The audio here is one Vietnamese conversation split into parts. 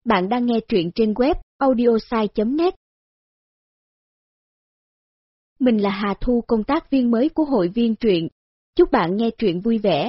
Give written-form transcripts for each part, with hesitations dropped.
Bạn đang nghe truyện trên web audiosai.net. Mình là Hà Thu, công tác viên mới của hội viên truyện. Chúc bạn nghe truyện vui vẻ.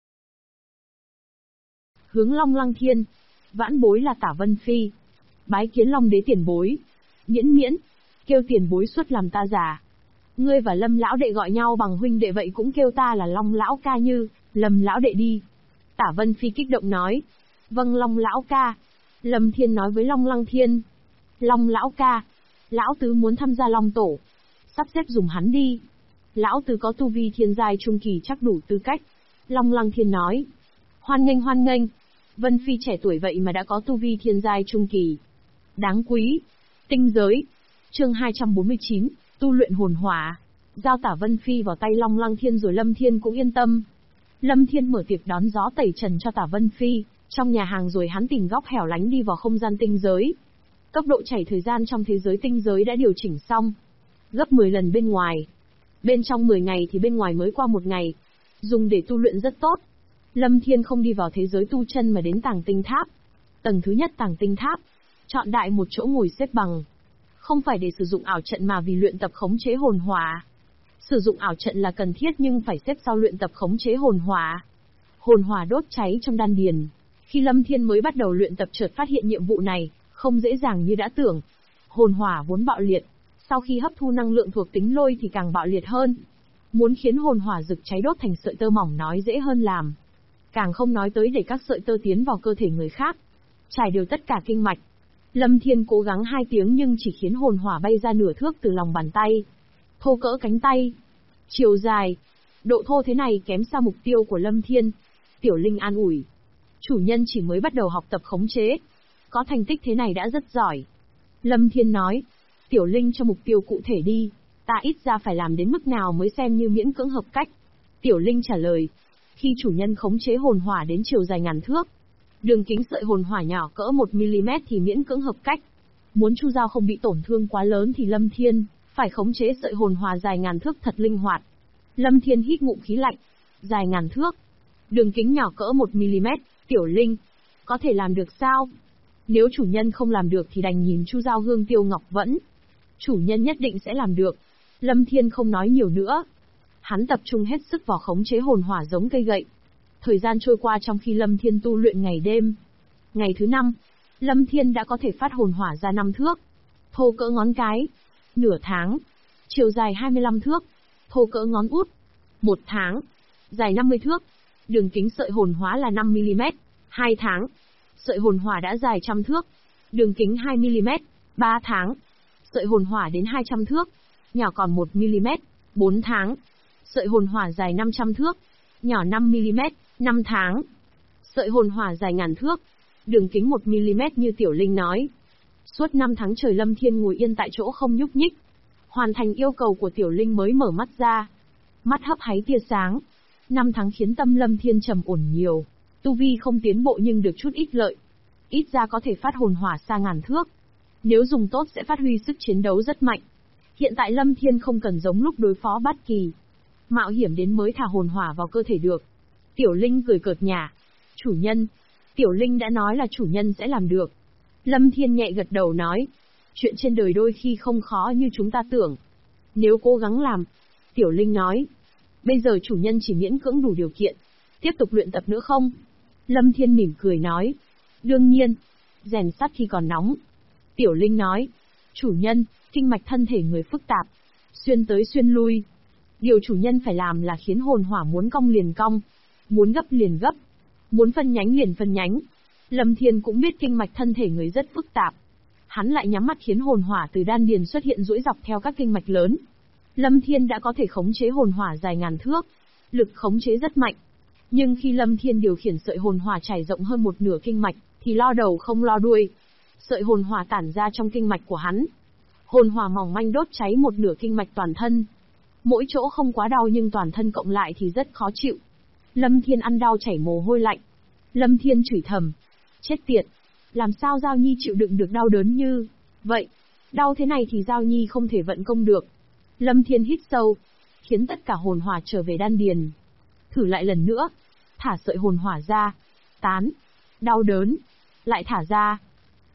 Hướng Long Lăng Thiên, vãn bối là Tả Vân Phi. Bái kiến Long đế tiền bối. Miễn, kêu tiền bối xuất làm ta già. Ngươi và Lâm lão đệ gọi nhau bằng huynh đệ vậy cũng kêu ta là Long lão ca như, Lâm lão đệ đi. Tả Vân Phi kích động nói. Vâng Long lão ca. Lâm Thiên nói với Long Lăng Thiên. Long lão ca, lão tứ muốn tham gia Long tổ. Sắp xếp dùng hắn đi. Lão tứ có tu vi thiên giai trung kỳ chắc đủ tư cách. Long Lăng Thiên nói. Hoan nghênh. Vân Phi trẻ tuổi vậy mà đã có tu vi thiên giai trung kỳ. Đáng quý. Tinh giới. Chương 249, tu luyện hồn hỏa. Giao Tả Vân Phi vào tay Long Lăng Thiên rồi Lâm Thiên cũng yên tâm. Lâm Thiên mở tiệc đón gió tẩy trần cho Tả Vân Phi, trong nhà hàng rồi hắn tìm góc hẻo lánh đi vào không gian tinh giới. Tốc độ chảy thời gian trong thế giới tinh giới đã điều chỉnh xong, gấp 10 lần bên ngoài. Bên trong 10 ngày thì bên ngoài mới qua 1 ngày. Dùng để tu luyện rất tốt. Lâm Thiên không đi vào thế giới tu chân mà đến Tàng Tinh Tháp. Tầng thứ nhất Tàng Tinh Tháp, chọn đại một chỗ ngồi xếp bằng. Không phải để sử dụng ảo trận mà vì luyện tập khống chế hồn hỏa. Sử dụng ảo trận là cần thiết nhưng phải xếp sau luyện tập khống chế hồn hỏa. Hồn hỏa đốt cháy trong đan điền. Khi Lâm Thiên mới bắt đầu luyện tập chợt phát hiện nhiệm vụ này không dễ dàng như đã tưởng. Hồn hỏa vốn bạo liệt, sau khi hấp thu năng lượng thuộc tính lôi thì càng bạo liệt hơn. Muốn khiến hồn hỏa rực cháy đốt thành sợi tơ mỏng nói dễ hơn làm. Càng không nói tới để các sợi tơ tiến vào cơ thể người khác, trải đều tất cả kinh mạch. Lâm Thiên cố gắng 2 tiếng nhưng chỉ khiến hồn hỏa bay ra nửa thước từ lòng bàn tay. Thô cỡ cánh tay, chiều dài, độ thô thế này kém xa mục tiêu của Lâm Thiên. Tiểu Linh an ủi. Chủ nhân chỉ mới bắt đầu học tập khống chế. Có thành tích thế này đã rất giỏi. Lâm Thiên nói. Tiểu Linh cho mục tiêu cụ thể đi. Ta ít ra phải làm đến mức nào mới xem như miễn cưỡng hợp cách. Tiểu Linh trả lời. Khi chủ nhân khống chế hồn hỏa đến chiều dài ngàn thước, đường kính sợi hồn hỏa nhỏ cỡ 1mm thì miễn cưỡng hợp cách. Muốn chu dao không bị tổn thương quá lớn thì Lâm Thiên phải khống chế sợi hồn hỏa dài ngàn thước thật linh hoạt. Lâm Thiên hít ngụm khí lạnh. Dài ngàn thước, đường kính nhỏ cỡ 1mm, Tiểu Linh có thể làm được sao? Nếu chủ nhân không làm được thì đành nhìn chu dao Hương Tiêu Ngọc Vẫn. Chủ nhân nhất định sẽ làm được. Lâm Thiên không nói nhiều nữa. Hắn tập trung hết sức vào khống chế hồn hỏa giống cây gậy. Thời gian trôi qua trong khi Lâm Thiên tu luyện ngày đêm. Ngày thứ 5, Lâm Thiên đã có thể phát hồn hỏa ra 5 thước, thô cỡ ngón cái. Nửa tháng, chiều dài 25 thước, thô cỡ ngón út. 1 tháng, dài 50 thước, đường kính sợi hồn hóa là 5mm. 2 tháng, sợi hồn hỏa đã dài 100 thước, đường kính 2mm. 3 tháng, sợi hồn hỏa đến 200 thước, nhỏ còn 1mm. 4 tháng, sợi hồn hỏa dài 500 thước, nhỏ 5mm. 5 tháng, sợi hồn hỏa dài ngàn thước, đường kính 1mm như Tiểu Linh nói. Suốt 5 tháng trời Lâm Thiên ngồi yên tại chỗ không nhúc nhích. Hoàn thành yêu cầu của Tiểu Linh mới mở mắt ra. Mắt hấp háy tia sáng. 5 tháng khiến tâm Lâm Thiên trầm ổn nhiều. Tu vi không tiến bộ nhưng được chút ít lợi. Ít ra có thể phát hồn hỏa xa ngàn thước. Nếu dùng tốt sẽ phát huy sức chiến đấu rất mạnh. Hiện tại Lâm Thiên không cần giống lúc đối phó Bát Kỳ, mạo hiểm đến mới thả hồn hỏa vào cơ thể được. Tiểu Linh cười cợt nhả. Chủ nhân. Tiểu Linh đã nói là chủ nhân sẽ làm được. Lâm Thiên nhẹ gật đầu nói. Chuyện trên đời đôi khi không khó như chúng ta tưởng. Nếu cố gắng làm. Tiểu Linh nói. Bây giờ chủ nhân chỉ miễn cưỡng đủ điều kiện. Tiếp tục luyện tập nữa không? Lâm Thiên mỉm cười nói. Đương nhiên. Rèn sắt khi còn nóng. Tiểu Linh nói. Chủ nhân, kinh mạch thân thể người phức tạp, xuyên tới xuyên lui. Điều chủ nhân phải làm là khiến hồn hỏa muốn cong liền cong, muốn gấp liền gấp, muốn phân nhánh liền phân nhánh. Lâm Thiên cũng biết kinh mạch thân thể người rất phức tạp. Hắn lại nhắm mắt khiến hồn hỏa từ đan điền xuất hiện duỗi dọc theo các kinh mạch lớn. Lâm Thiên đã có thể khống chế hồn hỏa dài ngàn thước, lực khống chế rất mạnh. Nhưng khi Lâm Thiên điều khiển sợi hồn hỏa trải rộng hơn một nửa kinh mạch, thì lo đầu không lo đuôi. Sợi hồn hỏa tản ra trong kinh mạch của hắn. Hồn hỏa mỏng manh đốt cháy một nửa kinh mạch toàn thân. Mỗi chỗ không quá đau nhưng toàn thân cộng lại thì rất khó chịu. Lâm Thiên ăn đau chảy mồ hôi lạnh. Lâm Thiên chửi thầm. Chết tiệt. Làm sao Giao Nhi chịu đựng được đau đớn như vậy? Đau thế này thì Giao Nhi không thể vận công được. Lâm Thiên hít sâu, khiến tất cả hồn hỏa trở về đan điền. Thử lại lần nữa. Thả sợi hồn hỏa ra. Tán. Đau đớn. Lại thả ra.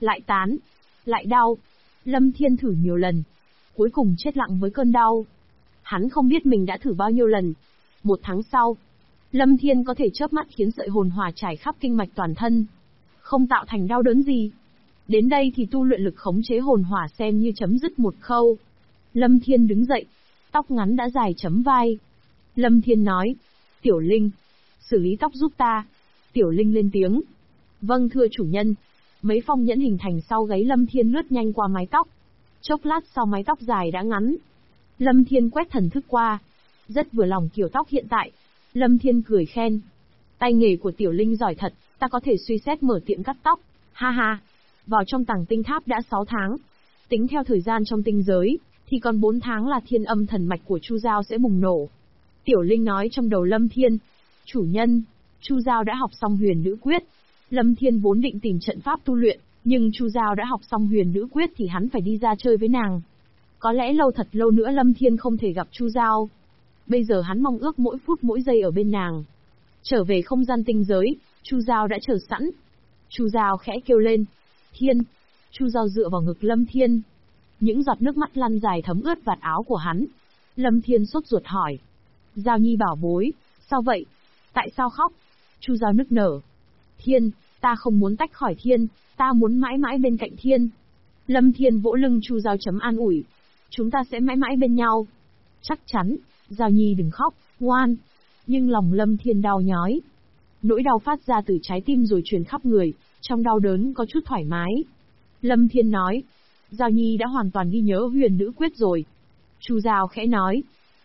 lại tán, lại đau. Lâm Thiên thử nhiều lần, cuối cùng chết lặng với cơn đau. Hắn không biết mình đã thử bao nhiêu lần. 1 tháng sau, Lâm Thiên có thể chớp mắt khiến sợi hồn hỏa trải khắp kinh mạch toàn thân, không tạo thành đau đớn gì. Đến đây thì tu luyện lực khống chế hồn hỏa xem như chấm dứt một khâu. Lâm Thiên đứng dậy, tóc ngắn đã dài chấm vai. Lâm Thiên nói, Tiểu Linh, xử lý tóc giúp ta. Tiểu Linh lên tiếng, vâng thưa chủ nhân. Mấy phong nhẫn hình thành sau gáy Lâm Thiên lướt nhanh qua mái tóc. Chốc lát sau mái tóc dài đã ngắn. Lâm Thiên quét thần thức qua, rất vừa lòng kiểu tóc hiện tại. Lâm Thiên cười khen, tay nghề của Tiểu Linh giỏi thật, ta có thể suy xét mở tiệm cắt tóc. Ha ha, vào trong Tàng Tinh Tháp đã 6 tháng. Tính theo thời gian trong tinh giới, thì còn 4 tháng là thiên âm thần mạch của Chu Giao sẽ bùng nổ. Tiểu Linh nói trong đầu Lâm Thiên, chủ nhân, Chu Giao đã học xong huyền nữ quyết. Lâm Thiên vốn định tìm trận pháp tu luyện, nhưng Chu Giao đã học xong huyền nữ quyết thì hắn phải đi ra chơi với nàng. Có lẽ lâu thật lâu nữa Lâm Thiên không thể gặp Chu Giao. Bây giờ hắn mong ước mỗi phút mỗi giây ở bên nàng. Trở về không gian tinh giới, Chu Giao đã chờ sẵn. Chu Giao khẽ kêu lên, Thiên. Chu Giao dựa vào ngực Lâm Thiên. Những giọt nước mắt lăn dài thấm ướt vạt áo của hắn. Lâm Thiên sốt ruột hỏi, Giao Nhi bảo bối, sao vậy? Tại sao khóc? Chu Giao nức nở, Thiên, ta không muốn tách khỏi Thiên, ta muốn mãi mãi bên cạnh Thiên. Lâm Thiên vỗ lưng Chu Giao chấm an ủi, chúng ta sẽ mãi mãi bên nhau. Chắc chắn, Giao Nhi đừng khóc, ngoan. Nhưng lòng Lâm Thiên đau nhói. Nỗi đau phát ra từ trái tim rồi truyền khắp người, trong đau đớn có chút thoải mái. Lâm Thiên nói, Giao Nhi đã hoàn toàn ghi nhớ huyền nữ quyết rồi. Chu Giao khẽ nói,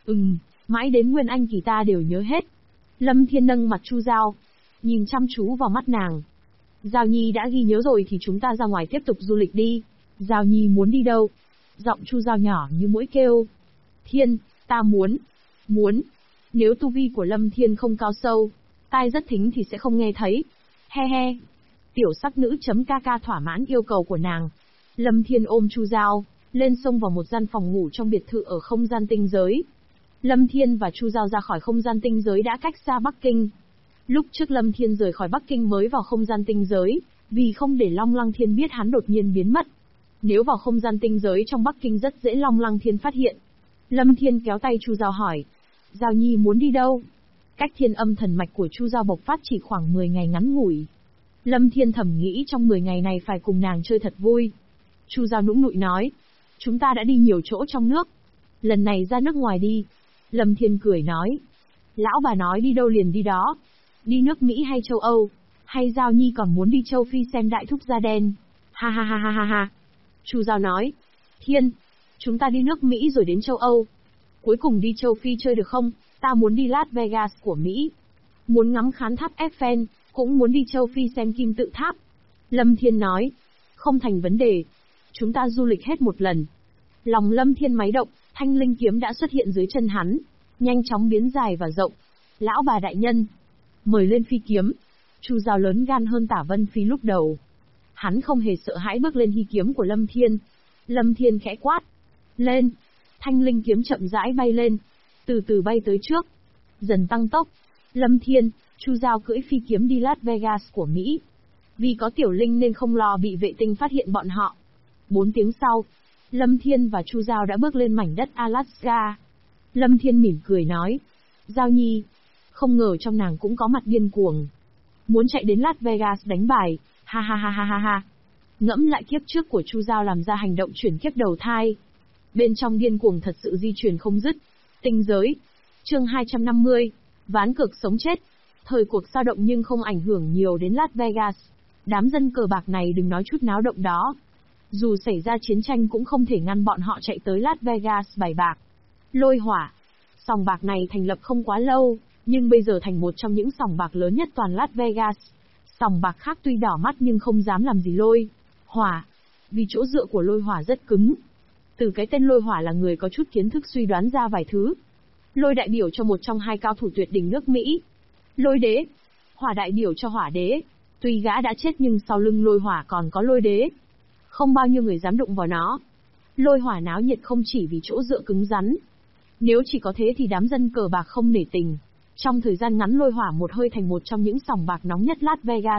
mãi đến Nguyên Anh kỳ ta đều nhớ hết. Lâm Thiên nâng mặt Chu Giao, nhìn chăm chú vào mắt nàng. Giao Nhi đã ghi nhớ rồi thì chúng ta ra ngoài tiếp tục du lịch đi. Giao Nhi muốn đi đâu? Giọng Chu Giao nhỏ như mũi kêu. Thiên, ta muốn. Nếu tu vi của Lâm Thiên không cao sâu, tai rất thính thì sẽ không nghe thấy. He he. Tiểu sắc nữ .kk thỏa mãn yêu cầu của nàng. Lâm Thiên ôm Chu Giao, lên sông vào một gian phòng ngủ trong biệt thự ở không gian tinh giới. Lâm Thiên và Chu Giao ra khỏi không gian tinh giới đã cách xa Bắc Kinh. Lúc trước Lâm Thiên rời khỏi Bắc Kinh mới vào không gian tinh giới, vì không để Long Lăng Thiên biết hắn đột nhiên biến mất. Nếu vào không gian tinh giới trong Bắc Kinh rất dễ Long Lăng Thiên phát hiện. Lâm Thiên kéo tay Chu Giao hỏi, Giao Nhi muốn đi đâu? Cách thiên âm thần mạch của Chu Giao bộc phát chỉ khoảng 10 ngày ngắn ngủi. Lâm Thiên thầm nghĩ trong 10 ngày này phải cùng nàng chơi thật vui. Chu Giao nũng nụi nói, chúng ta đã đi nhiều chỗ trong nước. Lần này ra nước ngoài đi. Lâm Thiên cười nói, lão bà nói đi đâu liền đi đó. Đi nước Mỹ hay châu Âu? Hay Giao Nhi còn muốn đi châu Phi xem đại thúc da đen? Ha ha ha ha ha ha. Chu Giao nói, Thiên, chúng ta đi nước Mỹ rồi đến châu Âu. Cuối cùng đi châu Phi chơi được không? Ta muốn đi Las Vegas của Mỹ. Muốn ngắm khán tháp Eiffel, cũng muốn đi châu Phi xem kim tự tháp. Lâm Thiên nói, không thành vấn đề. Chúng ta du lịch hết một lần. Lòng Lâm Thiên máy động, thanh linh kiếm đã xuất hiện dưới chân hắn, nhanh chóng biến dài và rộng. Lão bà đại nhân, mời lên phi kiếm. Chu Giao lớn gan hơn Tả Vân Phi lúc đầu. Hắn không hề sợ hãi bước lên phi kiếm của Lâm Thiên. Lâm Thiên khẽ quát, lên. Thanh linh kiếm chậm rãi bay lên, từ từ bay tới trước, dần tăng tốc. Lâm Thiên, Chu Giao cưỡi phi kiếm đi Las Vegas của Mỹ. Vì có Tiểu Linh nên không lo bị vệ tinh phát hiện bọn họ. 4 tiếng sau, Lâm Thiên và Chu Giao đã bước lên mảnh đất Alaska. Lâm Thiên mỉm cười nói, Giao Nhi, không ngờ trong nàng cũng có mặt điên cuồng. Muốn chạy đến Las Vegas đánh bài, ha ha ha ha ha ha. Ngẫm lại kiếp trước của Chu Giao làm ra hành động chuyển kiếp đầu thai. Bên trong điên cuồng thật sự di chuyển không dứt. Tinh giới. Chương 250. Ván cược sống chết. Thời cuộc dao động nhưng không ảnh hưởng nhiều đến Las Vegas. Đám dân cờ bạc này đừng nói chút náo động đó. Dù xảy ra chiến tranh cũng không thể ngăn bọn họ chạy tới Las Vegas bài bạc. Lôi hỏa. Sòng bạc này thành lập không quá lâu, nhưng bây giờ thành một trong những sòng bạc lớn nhất toàn Las Vegas. Sòng bạc khác tuy đỏ mắt nhưng không dám làm gì lôi hỏa, vì chỗ dựa của lôi hỏa rất cứng. Từ cái tên lôi hỏa là người có chút kiến thức suy đoán ra vài thứ. Lôi đại biểu cho một trong hai cao thủ tuyệt đỉnh nước Mỹ. Lôi đế. Hỏa đại biểu cho hỏa đế. Tuy gã đã chết nhưng sau lưng lôi hỏa còn có lôi đế. Không bao nhiêu người dám đụng vào nó. Lôi hỏa náo nhiệt không chỉ vì chỗ dựa cứng rắn. Nếu chỉ có thế thì đám dân cờ bạc không nể tình. Trong thời gian ngắn lôi hỏa một hơi thành một trong những sòng bạc nóng nhất Las Vegas.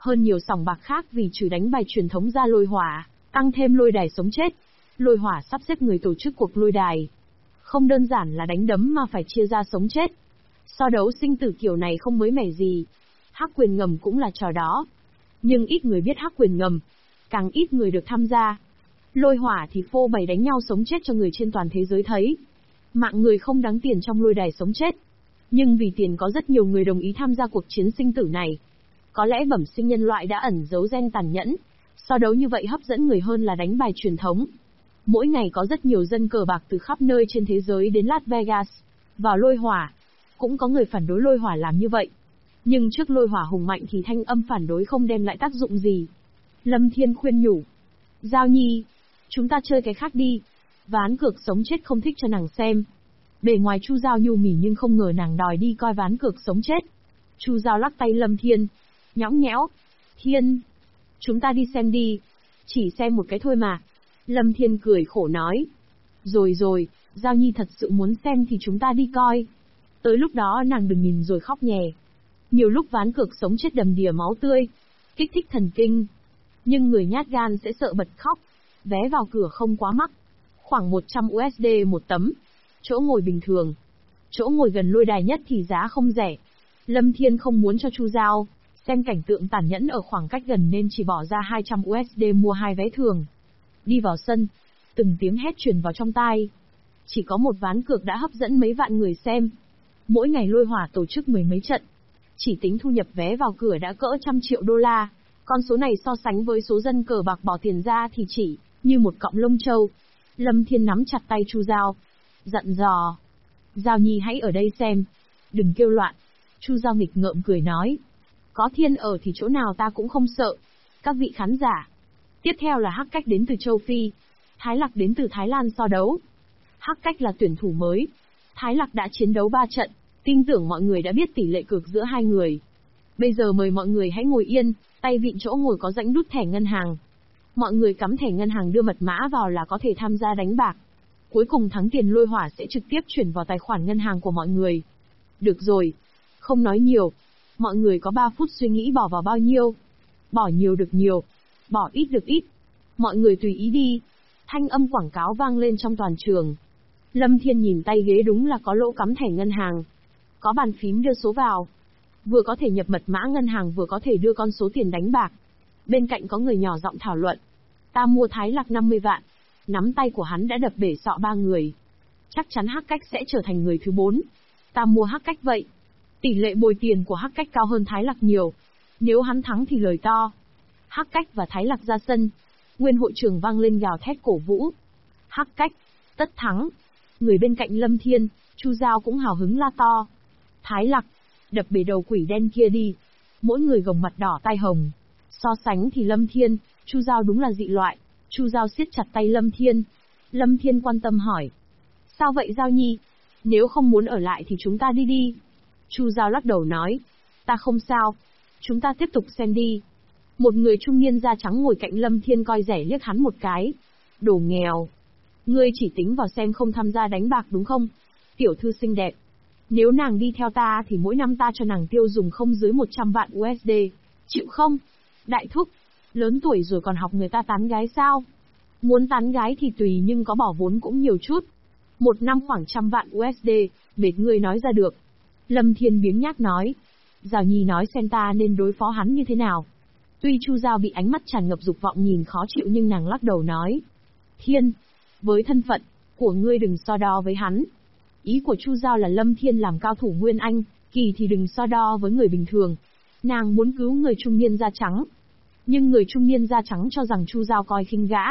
Hơn nhiều sòng bạc khác vì trừ đánh bài truyền thống ra lôi hỏa, tăng thêm lôi đài sống chết. Lôi hỏa sắp xếp người tổ chức cuộc lôi đài. Không đơn giản là đánh đấm mà phải chia ra sống chết. So đấu sinh tử kiểu này không mới mẻ gì. Hắc quyền ngầm cũng là trò đó. Nhưng ít người biết hắc quyền ngầm, càng ít người được tham gia. Lôi hỏa thì phô bày đánh nhau sống chết cho người trên toàn thế giới thấy. Mạng người không đáng tiền trong lôi đài sống chết. Nhưng vì tiền có rất nhiều người đồng ý tham gia cuộc chiến sinh tử này. Có lẽ bẩm sinh nhân loại đã ẩn giấu gen tàn nhẫn. So đấu như vậy hấp dẫn người hơn là đánh bài truyền thống. Mỗi ngày có rất nhiều dân cờ bạc từ khắp nơi trên thế giới đến Las Vegas, vào lôi hỏa. Cũng có người phản đối lôi hỏa làm như vậy. Nhưng trước lôi hỏa hùng mạnh thì thanh âm phản đối không đem lại tác dụng gì. Lâm Thiên khuyên nhủ. Giao Nhi, chúng ta chơi cái khác đi. Ván cược sống chết không thích cho nàng xem. Bề ngoài Chu Giao nhu mỉ nhưng không ngờ nàng đòi đi coi ván cược sống chết. Chu Giao lắc tay Lâm Thiên. Nhõng nhẽo. Thiên, chúng ta đi xem đi. Chỉ xem một cái thôi mà. Lâm Thiên cười khổ nói. Rồi, Giao Nhi thật sự muốn xem thì chúng ta đi coi. Tới lúc đó nàng đừng nhìn rồi khóc nhè. Nhiều lúc ván cược sống chết đầm đìa máu tươi, kích thích thần kinh. Nhưng người nhát gan sẽ sợ bật khóc. Vé vào cửa không quá mắc, khoảng 100 USD một tấm. Chỗ ngồi bình thường. Chỗ ngồi gần lôi đài nhất thì giá không rẻ. Lâm Thiên không muốn cho Chu Giao xem cảnh tượng tàn nhẫn ở khoảng cách gần nên chỉ bỏ ra 200 USD mua 2 vé thường. Đi vào sân, từng tiếng hét truyền vào trong tai. Chỉ có một ván cược đã hấp dẫn mấy vạn người xem. Mỗi ngày lôi hỏa tổ chức mười mấy trận. Chỉ tính thu nhập vé vào cửa đã cỡ trăm triệu đô la. Con số này so sánh với số dân cờ bạc bỏ tiền ra thì chỉ như một cọng lông châu. Lâm Thiên nắm chặt tay Chu Giao, dặn dò. Giao Nhi hãy ở đây xem. Đừng kêu loạn. Chu Giao nghịch ngợm cười nói. Có Thiên ở thì chỗ nào ta cũng không sợ. Các vị khán giả. Tiếp theo là Hắc Cách đến từ châu Phi. Thái Lạc đến từ Thái Lan so đấu. Hắc Cách là tuyển thủ mới. Thái Lạc đã chiến đấu 3 trận. Tin tưởng mọi người đã biết tỷ lệ cược giữa hai người. Bây giờ mời mọi người hãy ngồi yên, tay vịn chỗ ngồi có rãnh đút thẻ ngân hàng. Mọi người cắm thẻ ngân hàng đưa mật mã vào là có thể tham gia đánh bạc. Cuối cùng thắng tiền lôi hỏa sẽ trực tiếp chuyển vào tài khoản ngân hàng của mọi người. Được rồi, không nói nhiều. Mọi người có 3 phút suy nghĩ bỏ vào bao nhiêu. Bỏ nhiều được nhiều, bỏ ít được ít. Mọi người tùy ý đi. Thanh âm quảng cáo vang lên trong toàn trường. Lâm Thiên nhìn tay ghế đúng là có lỗ cắm thẻ ngân hàng. Có bàn phím đưa số vào. Vừa có thể nhập mật mã ngân hàng vừa có thể đưa con số tiền đánh bạc. Bên cạnh có người nhỏ giọng thảo luận. Ta mua Thái Lạc 50 vạn. Nắm tay của hắn đã đập bể sọ 3 người. Chắc chắn Hắc Cách sẽ trở thành người thứ 4. Ta mua Hắc Cách vậy. Tỷ lệ bồi tiền của Hắc Cách cao hơn Thái Lạc nhiều. Nếu hắn thắng thì lời to. Hắc Cách và Thái Lạc ra sân. Nguyên hội trường vang lên gào thét cổ vũ. Hắc Cách, tất thắng. Người bên cạnh Lâm Thiên, Chu Giao cũng hào hứng la to. Thái Lạc, đập bể đầu quỷ đen kia đi. Mỗi người gồng mặt đỏ tai hồng. So sánh thì Lâm Thiên, Chu Giao đúng là dị loại. Chu Giao siết chặt tay Lâm Thiên. Lâm Thiên quan tâm hỏi. Sao vậy Giao Nhi? Nếu không muốn ở lại thì chúng ta đi đi. Chu Giao lắc đầu nói. Ta không sao. Chúng ta tiếp tục xem đi. Một người trung niên da trắng ngồi cạnh Lâm Thiên coi rẻ liếc hắn một cái. Đồ nghèo. Ngươi chỉ tính vào xem không tham gia đánh bạc đúng không? Tiểu thư xinh đẹp. Nếu nàng đi theo ta thì mỗi năm ta cho nàng tiêu dùng không dưới 100 vạn USD. Chịu không? Đại thúc. Lớn tuổi rồi còn học người ta tán gái sao? Muốn tán gái thì tùy nhưng có bỏ vốn cũng nhiều chút. Một năm khoảng 100 vạn USD, mệt ngươi nói ra được. Lâm Thiên biếng nhác nói. Giao Nhi nói xem ta nên đối phó hắn như thế nào. Tuy Chu Giao bị ánh mắt tràn ngập dục vọng nhìn khó chịu nhưng nàng lắc đầu nói. Thiên, với thân phận của ngươi đừng so đo với hắn. Ý của Chu Giao là Lâm Thiên làm cao thủ Nguyên Anh, kỳ thì đừng so đo với người bình thường. Nàng muốn cứu người trung niên da trắng. Nhưng người trung niên da trắng cho rằng Chu Giao coi khinh gã.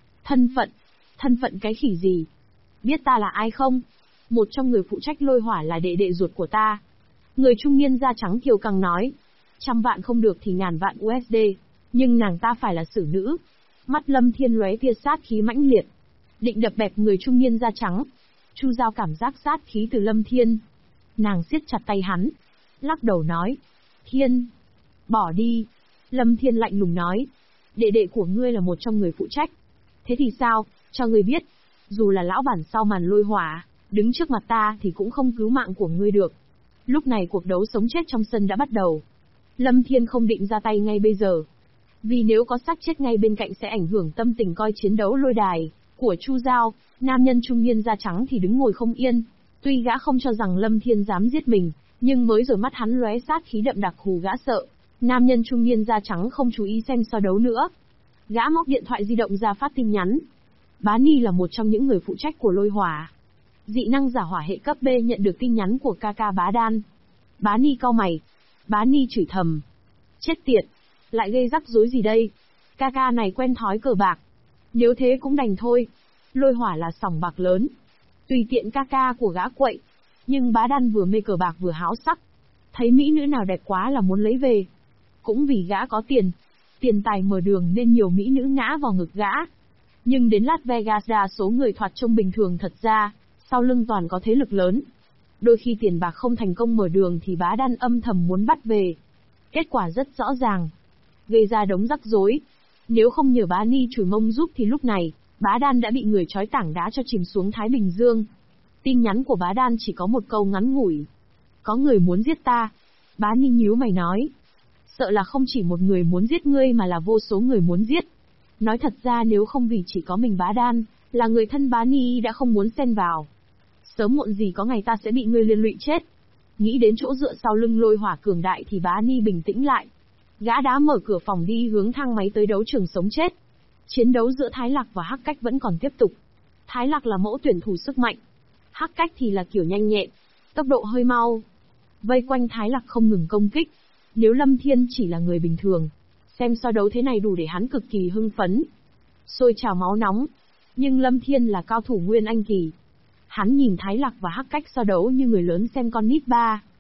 Thân phận cái khỉ gì? Biết ta là ai không? Một trong người phụ trách lôi hỏa là đệ đệ ruột của ta. Người trung niên da trắng kiêu căng nói. 100 vạn không được thì ngàn vạn USD. Nhưng nàng ta phải là xử nữ. Mắt Lâm Thiên lóe tia sát khí mãnh liệt. Định đập bẹp người trung niên da trắng. Chu Giao cảm giác sát khí từ Lâm Thiên. Nàng siết chặt tay hắn. Lắc đầu nói. Thiên. Bỏ đi. Lâm Thiên lạnh lùng nói. Đệ đệ của ngươi là một trong người phụ trách. Thế thì sao, cho ngươi biết. Dù là lão bản sau màn lôi hỏa, đứng trước mặt ta thì cũng không cứu mạng của ngươi được. Lúc này cuộc đấu sống chết trong sân đã bắt đầu. Lâm Thiên không định ra tay ngay bây giờ. Vì nếu có xác chết ngay bên cạnh sẽ ảnh hưởng tâm tình coi chiến đấu lôi đài của Chu Giao. Nam nhân trung niên da trắng thì đứng ngồi không yên. Tuy gã không cho rằng Lâm Thiên dám giết mình, nhưng mới rồi mắt hắn lóe sát khí đậm đặc hù gã sợ. Nam nhân trung niên da trắng không chú ý xem so đấu nữa. Gã móc điện thoại di động ra phát tin nhắn. Bá Ni là một trong những người phụ trách của lôi hỏa. Dị năng giả hỏa hệ cấp B nhận được tin nhắn của Kaka Bá Đan. Bá Ni cau mày. Bá Ni chửi thầm. Chết tiệt, lại gây rắc rối gì đây? Kaka này quen thói cờ bạc. Nếu thế cũng đành thôi. Lôi hỏa là sòng bạc lớn. Tùy tiện Kaka của gã quậy. Nhưng Bá Đan vừa mê cờ bạc vừa háo sắc. Thấy mỹ nữ nào đẹp quá là muốn lấy về. Cũng vì gã có tiền. Tiền tài mở đường nên nhiều mỹ nữ ngã vào ngực gã. Nhưng đến Las Vegas đa số người thoạt trông bình thường thật ra, sau lưng toàn có thế lực lớn. Đôi khi tiền bạc không thành công mở đường thì Bá Đan âm thầm muốn bắt về. Kết quả rất rõ ràng. Gây ra đống rắc rối. Nếu không nhờ Bá Ni chùi mông giúp thì lúc này, Bá Đan đã bị người trói tảng đá cho chìm xuống Thái Bình Dương. Tin nhắn của Bá Đan chỉ có một câu ngắn ngủi. Có người muốn giết ta. Bá Ni nhíu mày nói. Sợ là không chỉ một người muốn giết ngươi mà là vô số người muốn giết. Nói thật ra nếu không vì chỉ có mình Bá Đan, là người thân Bá Ni đã không muốn xen vào. Sớm muộn gì có ngày ta sẽ bị ngươi liên lụy chết. Nghĩ đến chỗ dựa sau lưng lôi hỏa cường đại thì Bá Ni bình tĩnh lại. Gã đã mở cửa phòng đi hướng thang máy tới đấu trường sống chết. Chiến đấu giữa Thái Lạc và Hắc Cách vẫn còn tiếp tục. Thái Lạc là mẫu tuyển thủ sức mạnh. Hắc Cách thì là kiểu nhanh nhẹn, tốc độ hơi mau. Vây quanh Thái Lạc không ngừng công kích. Nếu Lâm Thiên chỉ là người bình thường, xem so đấu thế này đủ để hắn cực kỳ hưng phấn. Sôi trào máu nóng. Nhưng Lâm Thiên là cao thủ Nguyên Anh kỳ. Hắn nhìn Thái Lạc và Hắc Cách so đấu như người lớn xem con nít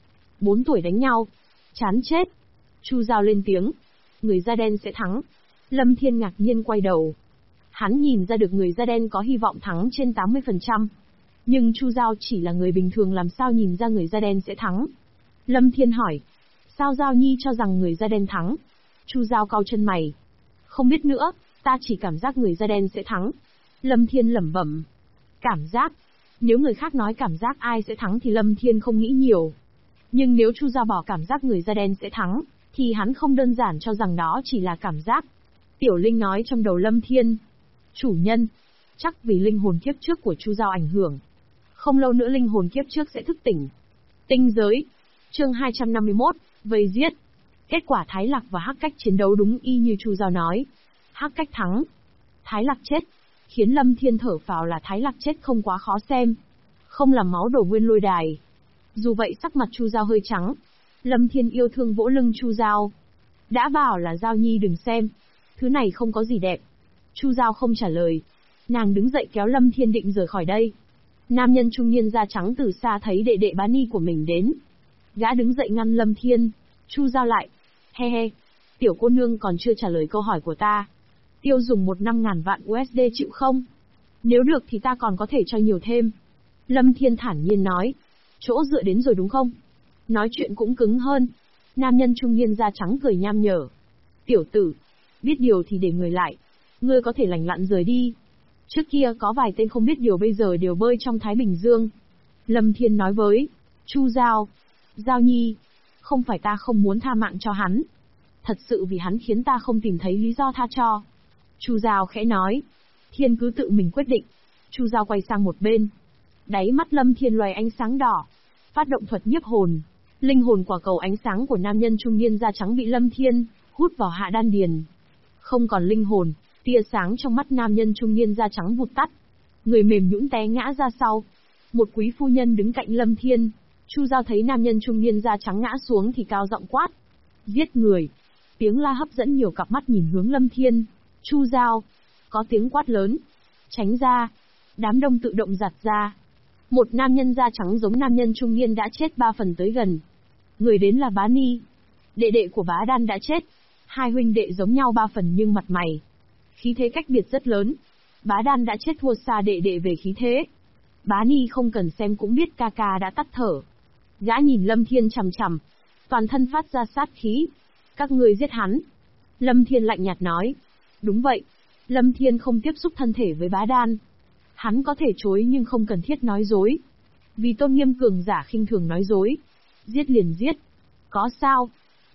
3-4 tuổi đánh nhau. Chán chết. Chu Giao lên tiếng. Người da đen sẽ thắng. Lâm Thiên ngạc nhiên quay đầu. Hắn nhìn ra được người da đen có hy vọng thắng trên 80%. Nhưng Chu Giao chỉ là người bình thường làm sao nhìn ra người da đen sẽ thắng. Lâm Thiên hỏi. Sao Giao Nhi cho rằng người da đen thắng? Chu Giao cau chân mày. Không biết nữa, ta chỉ cảm giác người da đen sẽ thắng. Lâm Thiên lẩm bẩm. Cảm giác. Nếu người khác nói cảm giác ai sẽ thắng thì Lâm Thiên không nghĩ nhiều. Nhưng nếu Chu Giao bỏ cảm giác người da đen sẽ thắng, thì hắn không đơn giản cho rằng đó chỉ là cảm giác. Tiểu Linh nói trong đầu Lâm Thiên. Chủ nhân. Chắc vì linh hồn kiếp trước của Chu Giao ảnh hưởng. Không lâu nữa linh hồn kiếp trước sẽ thức tỉnh. Tinh giới. Chương 251, vây giết. Kết quả Thái Lạc và Hắc Cách chiến đấu đúng y như Chu Giao nói. Hắc Cách thắng. Thái Lạc chết. Khiến Lâm Thiên thở phào là Thái Lạc chết không quá khó xem. Không làm máu đổ nguyên lôi đài. Dù vậy sắc mặt Chu Giao hơi trắng. Lâm Thiên yêu thương vỗ lưng Chu Giao. Đã bảo là Giao Nhi đừng xem. Thứ này không có gì đẹp. Chu Giao không trả lời. Nàng đứng dậy kéo Lâm Thiên định rời khỏi đây. Nam nhân trung niên da trắng từ xa thấy đệ đệ Bá Ni của mình đến. Gã đứng dậy ngăn Lâm Thiên. Chu Giao lại. He he. Tiểu cô nương còn chưa trả lời câu hỏi của ta. Tiêu dùng 1.500.000 vạn USD chịu không? Nếu được thì ta còn có thể cho nhiều thêm. Lâm Thiên thản nhiên nói. Chỗ dựa đến rồi đúng không? Nói chuyện cũng cứng hơn. Nam nhân trung niên da trắng cười nham nhở. Tiểu tử. Biết điều thì để người lại. Ngươi có thể lành lặn rời đi. Trước kia có vài tên không biết điều bây giờ đều bơi trong Thái Bình Dương. Lâm Thiên nói với Chu Giao. Giao Nhi. Không phải ta không muốn tha mạng cho hắn. Thật sự vì hắn khiến ta không tìm thấy lý do tha cho. Chu Giao khẽ nói. Thiên cứ tự mình quyết định. Chu Giao quay sang một bên. Đáy mắt Lâm Thiên loài ánh sáng đỏ. Phát động thuật nhiếp hồn. Linh hồn quả cầu ánh sáng của nam nhân trung niên da trắng bị Lâm Thiên hút vào hạ đan điền. Không còn linh hồn, tia sáng trong mắt nam nhân trung niên da trắng vụt tắt. Người mềm nhũn té ngã ra sau. Một quý phu nhân đứng cạnh Lâm Thiên. Chu Giao thấy nam nhân trung niên da trắng ngã xuống thì cao giọng quát. Giết người. Tiếng la hấp dẫn nhiều cặp mắt nhìn hướng Lâm Thiên. Chu Giao. Có tiếng quát lớn. Tránh ra. Đám đông tự động giạt ra. Một nam nhân da trắng giống nam nhân trung niên đã chết 3 phần tới gần. Người đến là Bá Ni. Đệ đệ của Bá Đan đã chết. Hai huynh đệ giống nhau 3 phần nhưng mặt mày. Khí thế cách biệt rất lớn. Bá Đan đã chết thua xa đệ đệ về khí thế. Bá Ni không cần xem cũng biết Kaka đã tắt thở. Gã nhìn Lâm Thiên chằm chằm. Toàn thân phát ra sát khí. Các người giết hắn. Lâm Thiên lạnh nhạt nói. Đúng vậy. Lâm Thiên không tiếp xúc thân thể với Bá Đan. Hắn có thể chối nhưng không cần thiết nói dối. Vì tôn nghiêm cường giả khinh thường nói dối. Giết liền giết. Có sao?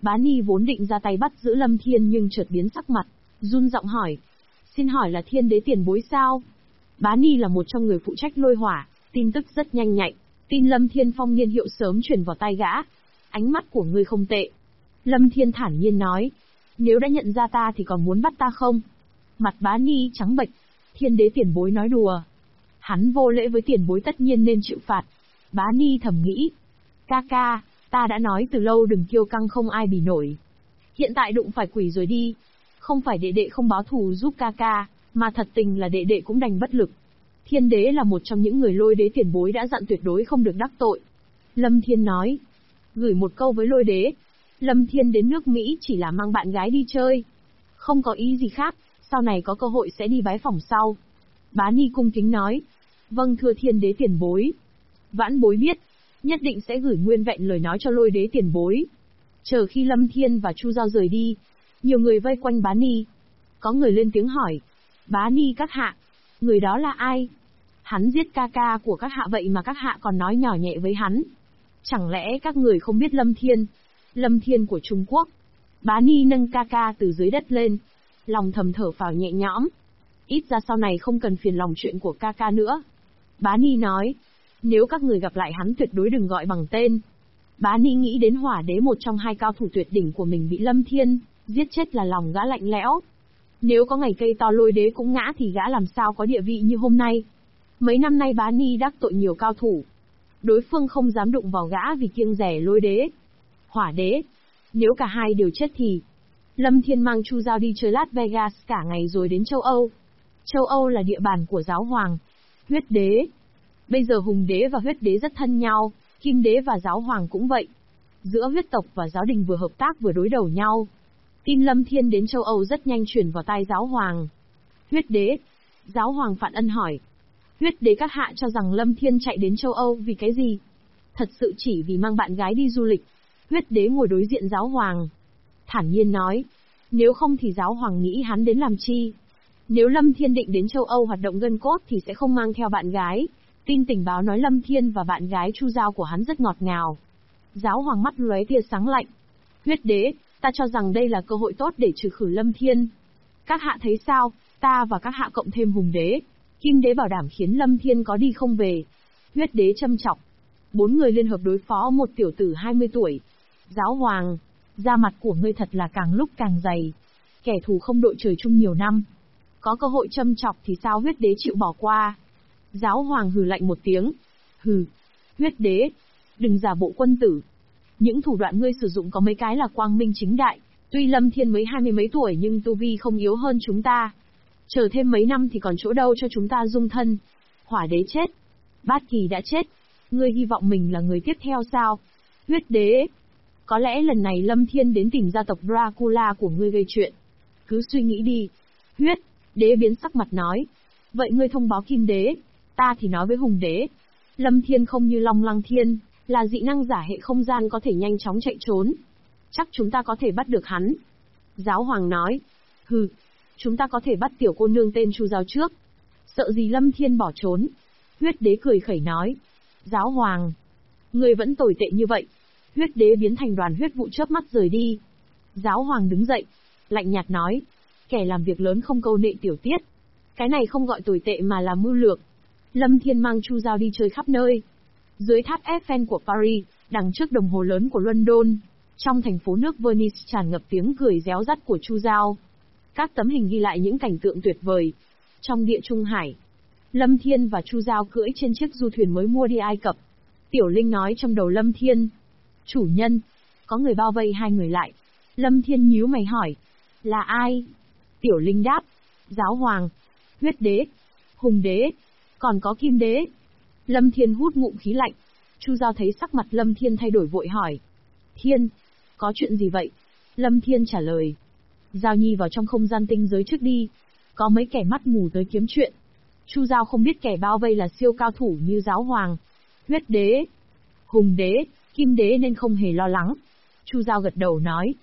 Bá Ni vốn định ra tay bắt giữ Lâm Thiên nhưng chợt biến sắc mặt, run giọng hỏi. Xin hỏi là Thiên đế tiền bối sao? Bá Ni là một trong người phụ trách lôi hỏa, tin tức rất nhanh nhạy, tin Lâm Thiên phong niên hiệu sớm truyền vào tai gã. Ánh mắt của ngươi không tệ. Lâm Thiên thản nhiên nói. Nếu đã nhận ra ta thì còn muốn bắt ta không? Mặt Bá Ni trắng bệch. Thiên đế tiền bối nói đùa. Hắn vô lễ với tiền bối tất nhiên nên chịu phạt. Bá Ni thầm nghĩ. Ca ca, ta đã nói từ lâu đừng kiêu căng không ai bì nổi. Hiện tại đụng phải quỷ rồi đi. Không phải đệ đệ không báo thù giúp ca ca, mà thật tình là đệ đệ cũng đành bất lực. Thiên đế là một trong những người Lôi đế tiền bối đã dặn tuyệt đối không được đắc tội. Lâm Thiên nói. Gửi một câu với Lôi đế. Lâm Thiên đến nước Mỹ chỉ là mang bạn gái đi chơi. Không có ý gì khác, sau này có cơ hội sẽ đi bái phỏng sau. Bá Ni cung kính nói. Vâng thưa thiên đế tiền bối. Vãn bối biết, nhất định sẽ gửi nguyên vẹn lời nói cho Lôi đế tiền bối. Chờ khi Lâm Thiên và Chu Giao rời đi, nhiều người vây quanh Bá Ni. Có người lên tiếng hỏi. Bá Ni các hạ, người đó là ai? Hắn giết ca ca của các hạ vậy mà các hạ còn nói nhỏ nhẹ với hắn. Chẳng lẽ các người không biết Lâm Thiên? Lâm Thiên của Trung Quốc. Bá Ni nâng ca ca từ dưới đất lên. Lòng thầm thở phào nhẹ nhõm. Ít ra sau này không cần phiền lòng chuyện của ca ca nữa. Bá Ni nói. Nếu các người gặp lại hắn tuyệt đối đừng gọi bằng tên. Bá Ni nghĩ đến Hỏa đế một trong hai cao thủ tuyệt đỉnh của mình bị Lâm Thiên giết chết là lòng gã lạnh lẽo. Nếu có ngày cây to Lôi đế cũng ngã thì gã làm sao có địa vị như hôm nay. Mấy năm nay Bá Ni đắc tội nhiều cao thủ. Đối phương không dám đụng vào gã vì kiêng rẻ Lôi đế. Hỏa đế. Nếu cả hai đều chết thì... Lâm Thiên mang Chu Giao đi chơi Las Vegas cả ngày rồi đến châu Âu. Châu Âu là địa bàn của giáo hoàng. Huyết đế. Bây giờ Hùng đế và Huyết đế rất thân nhau, Kim đế và giáo hoàng cũng vậy. Giữa huyết tộc và giáo đình vừa hợp tác vừa đối đầu nhau. Tin Lâm Thiên đến châu Âu rất nhanh chuyển vào tai giáo hoàng. Huyết đế. Giáo hoàng Phạn Ân hỏi. Huyết đế các hạ cho rằng Lâm Thiên chạy đến châu Âu vì cái gì? Thật sự chỉ vì mang bạn gái đi du lịch. Huyết đế ngồi đối diện giáo hoàng. Thản nhiên nói. Nếu không thì giáo hoàng nghĩ hắn đến làm chi? Nếu Lâm Thiên định đến châu Âu hoạt động gân cốt thì sẽ không mang theo bạn gái. Tin tình báo nói Lâm Thiên và bạn gái Chu Giao của hắn rất ngọt ngào. Giáo hoàng mắt lóe tia sáng lạnh. Huyết đế, ta cho rằng đây là cơ hội tốt để trừ khử Lâm Thiên. Các hạ thấy sao? Ta và các hạ cộng thêm Hùng đế, Kim đế bảo đảm khiến Lâm Thiên có đi không về. Huyết đế châm chọc. 4 người liên hợp đối phó một tiểu tử 20 tuổi. Giáo hoàng, da mặt của ngươi thật là càng lúc càng dày. Kẻ thù không đội trời chung nhiều năm. Có cơ hội châm chọc thì sao Huyết đế chịu bỏ qua? Giáo hoàng hừ lạnh một tiếng. Hừ, Huyết đế, đừng giả bộ quân tử. Những thủ đoạn ngươi sử dụng có mấy cái là quang minh chính đại. Tuy Lâm Thiên mới 20 mấy tuổi nhưng tu vi không yếu hơn chúng ta. Chờ thêm mấy năm thì còn chỗ đâu cho chúng ta dung thân. Hỏa đế chết. Bát Kỳ đã chết. Ngươi hy vọng mình là người tiếp theo sao? Huyết đế. Có lẽ lần này Lâm Thiên đến tìm gia tộc Dracula của ngươi gây chuyện. Cứ suy nghĩ đi. Huyết đế biến sắc mặt nói. Vậy ngươi thông báo Kim đế. Ta thì nói với Hùng đế. Lâm Thiên không như Long Lăng Thiên, là dị năng giả hệ không gian có thể nhanh chóng chạy trốn. Chắc chúng ta có thể bắt được hắn. Giáo hoàng nói. Hừ, chúng ta có thể bắt tiểu cô nương tên Chu Giao trước. Sợ gì Lâm Thiên bỏ trốn. Huyết đế cười khẩy nói. Giáo hoàng, người vẫn tồi tệ như vậy. Huyết đế biến thành đoàn huyết vụ chớp mắt rời đi. Giáo hoàng đứng dậy, lạnh nhạt nói. Kẻ làm việc lớn không câu nệ tiểu tiết. Cái này không gọi tồi tệ mà là mưu lược. Lâm Thiên mang Chu Giao đi chơi khắp nơi. Dưới tháp Eiffel của Paris, đằng trước đồng hồ lớn của London, trong thành phố nước Venice tràn ngập tiếng cười réo rắt của Chu Giao. Các tấm hình ghi lại những cảnh tượng tuyệt vời. Trong địa Trung Hải, Lâm Thiên và Chu Giao cưỡi trên chiếc du thuyền mới mua đi Ai Cập. Tiểu Linh nói trong đầu Lâm Thiên. Chủ nhân, có người bao vây hai người lại. Lâm Thiên nhíu mày hỏi. Là ai? Tiểu Linh đáp. Giáo hoàng, Huyết đế, Hùng đế, còn có Kim đế. Lâm Thiên hút ngụm khí lạnh. Chu Giao thấy sắc mặt Lâm Thiên thay đổi vội hỏi. Thiên, có chuyện gì vậy? Lâm Thiên trả lời. Giao Nhi vào trong không gian tinh giới trước đi. Có mấy kẻ mắt mù tới kiếm chuyện. Chu Giao không biết kẻ bao vây là siêu cao thủ như giáo hoàng, Huyết đế, Hùng đế, Kim đế nên không hề lo lắng. Chu Giao gật đầu nói.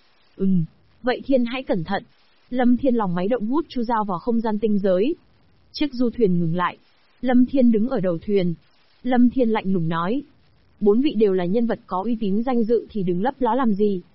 Vậy Thiên hãy cẩn thận. Lâm Thiên lòng máy động hút Chu Giao vào không gian tinh giới. Chiếc du thuyền ngừng lại. Lâm Thiên đứng ở đầu thuyền. Lâm Thiên lạnh lùng nói. 4 vị đều là nhân vật có uy tín danh dự thì đừng lấp ló làm gì.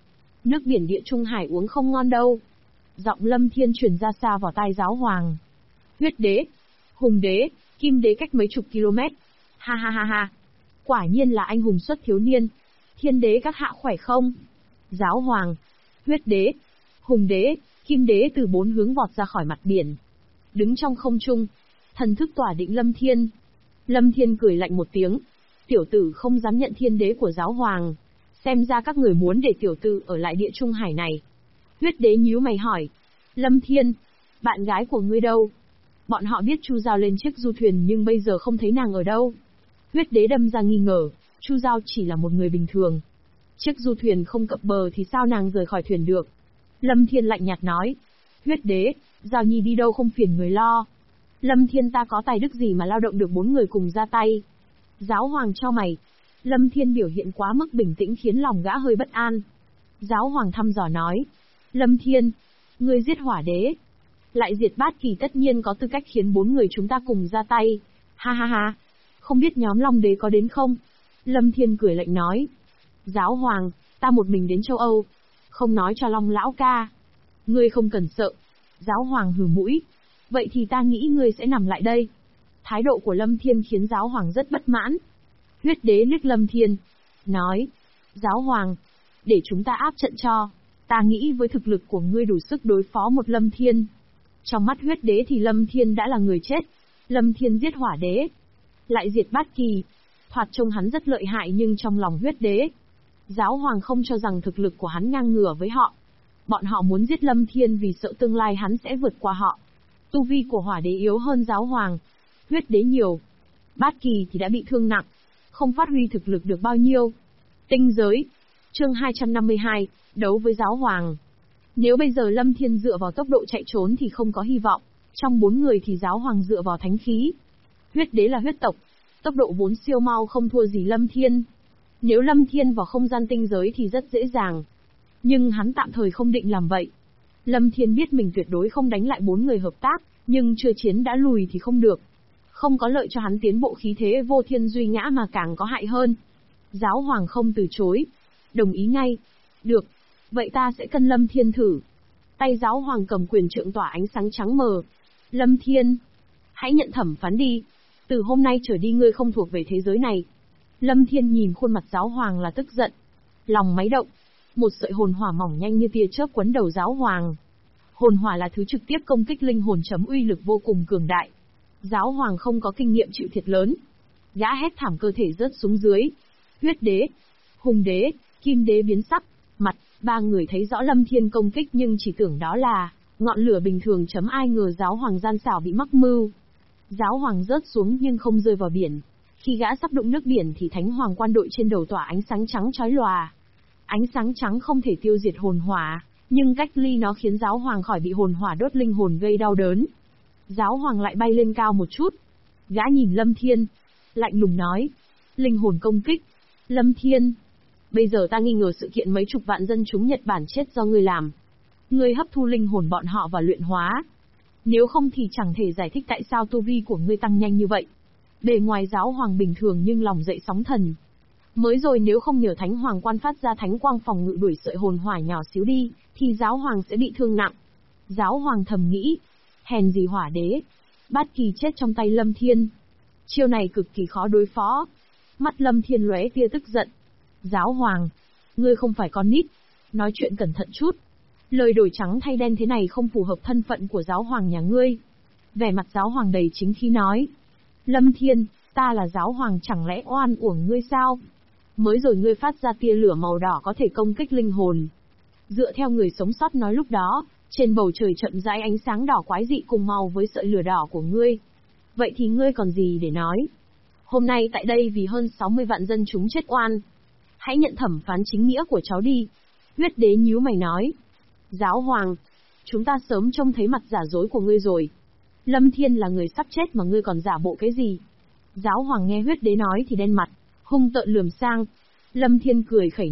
Nước biển Địa Trung Hải uống không ngon đâu. Giọng Lâm Thiên truyền ra xa vào tai giáo hoàng. Huyết đế, hùng đế, kim đế cách mấy chục km. Ha ha ha ha. Quả nhiên là anh hùng xuất thiếu niên. Thiên đế các hạ khỏe không? Giáo hoàng, huyết đế, hùng đế, kim đế từ bốn hướng vọt ra khỏi mặt biển. Đứng trong không trung, thần thức tỏa định Lâm Thiên. Lâm Thiên cười lạnh một tiếng. Tiểu tử không dám nhận thiên đế của giáo hoàng. Xem ra các người muốn để tiểu tử ở lại Địa Trung Hải này. Huyết đế nhíu mày hỏi. Lâm Thiên, bạn gái của ngươi đâu? Bọn họ biết Chu Giao lên chiếc du thuyền nhưng bây giờ không thấy nàng ở đâu. Huyết đế đâm ra nghi ngờ, Chu Giao chỉ là một người bình thường. Chiếc du thuyền không cập bờ thì sao nàng rời khỏi thuyền được? Lâm Thiên lạnh nhạt nói. Huyết đế, Giao Nhi đi đâu không phiền người lo. Lâm Thiên ta có tài đức gì mà lao động được bốn người cùng ra tay? Giáo hoàng cho mày. Lâm Thiên biểu hiện quá mức bình tĩnh khiến lòng gã hơi bất an. Giáo hoàng thăm dò nói. Lâm Thiên, ngươi giết hỏa đế, lại diệt bát kỳ tất nhiên có tư cách khiến bốn người chúng ta cùng ra tay. Ha ha ha, không biết nhóm Long đế có đến không? Lâm Thiên cười lạnh nói. Giáo hoàng, ta một mình đến châu Âu, không nói cho Long lão ca. Ngươi không cần sợ. Giáo hoàng hừ mũi. Vậy thì ta nghĩ ngươi sẽ nằm lại đây. Thái độ của Lâm Thiên khiến giáo hoàng rất bất mãn. Huyết đế liếc Lâm Thiên, nói. Giáo hoàng, để chúng ta áp trận cho. Ta nghĩ với thực lực của ngươi đủ sức đối phó một Lâm Thiên. Trong mắt huyết đế thì Lâm Thiên đã là người chết. Lâm Thiên giết hỏa đế, lại diệt bát kỳ. Thoạt trông hắn rất lợi hại nhưng trong lòng huyết đế, giáo hoàng không cho rằng thực lực của hắn ngang ngửa với họ. Bọn họ muốn giết Lâm Thiên vì sợ tương lai hắn sẽ vượt qua họ. Tu vi của hỏa đế yếu hơn giáo hoàng, huyết đế nhiều. Bát kỳ thì đã bị thương nặng, không phát huy thực lực được bao nhiêu. Tinh giới, chương 252, đấu với giáo hoàng. Nếu bây giờ Lâm Thiên dựa vào tốc độ chạy trốn thì không có hy vọng. Trong bốn người thì giáo hoàng dựa vào thánh khí. Huyết đế là huyết tộc, tốc độ vốn siêu mau không thua gì Lâm Thiên. Nếu Lâm Thiên vào không gian tinh giới thì rất dễ dàng. Nhưng hắn tạm thời không định làm vậy. Lâm Thiên biết mình tuyệt đối không đánh lại bốn người hợp tác, nhưng chưa chiến đã lùi thì không được. Không có lợi cho hắn tiến bộ khí thế vô thiên duy ngã mà càng có hại hơn. Giáo hoàng không từ chối, đồng ý ngay. Được, vậy ta sẽ cân Lâm Thiên thử. Tay giáo hoàng cầm quyền trượng tỏa ánh sáng trắng mờ. Lâm Thiên, hãy nhận thẩm phán đi. Từ hôm nay trở đi ngươi không thuộc về thế giới này. Lâm Thiên nhìn khuôn mặt giáo hoàng là tức giận. Lòng máy động, một sợi hồn hỏa mỏng nhanh như tia chớp quấn đầu giáo hoàng. Hồn hỏa là thứ trực tiếp công kích linh hồn chấm uy lực vô cùng cường đại. Giáo hoàng không có kinh nghiệm chịu thiệt lớn. Gã hét thảm cơ thể rớt xuống dưới. Huyết đế, hùng đế, kim đế biến sắc, mặt, ba người thấy rõ Lâm Thiên công kích nhưng chỉ tưởng đó là ngọn lửa bình thường chấm ai ngờ giáo hoàng gian xảo bị mắc mưu. Giáo hoàng rớt xuống nhưng không rơi vào biển. Khi gã sắp đụng nước biển thì thánh hoàng quan đội trên đầu tỏa ánh sáng trắng chói lòa. Ánh sáng trắng không thể tiêu diệt hồn hỏa, nhưng cách ly nó khiến giáo hoàng khỏi bị hồn hỏa đốt linh hồn gây đau đớn. Giáo hoàng lại bay lên cao một chút. Gã nhìn Lâm Thiên, lạnh lùng nói. Linh hồn công kích. Lâm Thiên, bây giờ ta nghi ngờ sự kiện mấy chục vạn dân chúng Nhật Bản chết do ngươi làm. Ngươi hấp thu linh hồn bọn họ và luyện hóa. Nếu không thì chẳng thể giải thích tại sao tu vi của ngươi tăng nhanh như vậy. Bề ngoài giáo hoàng bình thường nhưng lòng dậy sóng thần. Mới rồi nếu không nhờ thánh hoàng quan phát ra thánh quang phòng ngự đuổi sợi hồn hỏa nhỏ xíu đi, thì giáo hoàng sẽ bị thương nặng. Giáo hoàng thầm nghĩ, hèn gì hỏa đế, bát kỳ chết trong tay Lâm Thiên. Chiêu này cực kỳ khó đối phó. Mắt Lâm Thiên lóe tia tức giận. Giáo hoàng, ngươi không phải con nít, nói chuyện cẩn thận chút. Lời đổi trắng thay đen thế này không phù hợp thân phận của giáo hoàng nhà ngươi. Vẻ mặt giáo hoàng đầy chính khí nói. Lâm Thiên, ta là giáo hoàng chẳng lẽ oan uổng ngươi sao? Mới rồi ngươi phát ra tia lửa màu đỏ có thể công kích linh hồn. Dựa theo người sống sót nói lúc đó, trên bầu trời chậm rãi ánh sáng đỏ quái dị cùng màu với sợi lửa đỏ của ngươi. Vậy thì ngươi còn gì để nói? Hôm nay tại đây vì hơn 60 vạn dân chúng chết oan. Hãy nhận thẩm phán chính nghĩa của cháu đi. Huyết đế nhíu mày nói. Giáo hoàng, chúng ta sớm trông thấy mặt giả dối của ngươi rồi. Lâm Thiên là người sắp chết mà ngươi còn giả bộ cái gì? Giáo hoàng nghe huyết đế nói thì đen mặt, hung tợn lườm sang. Lâm Thiên cười khẩy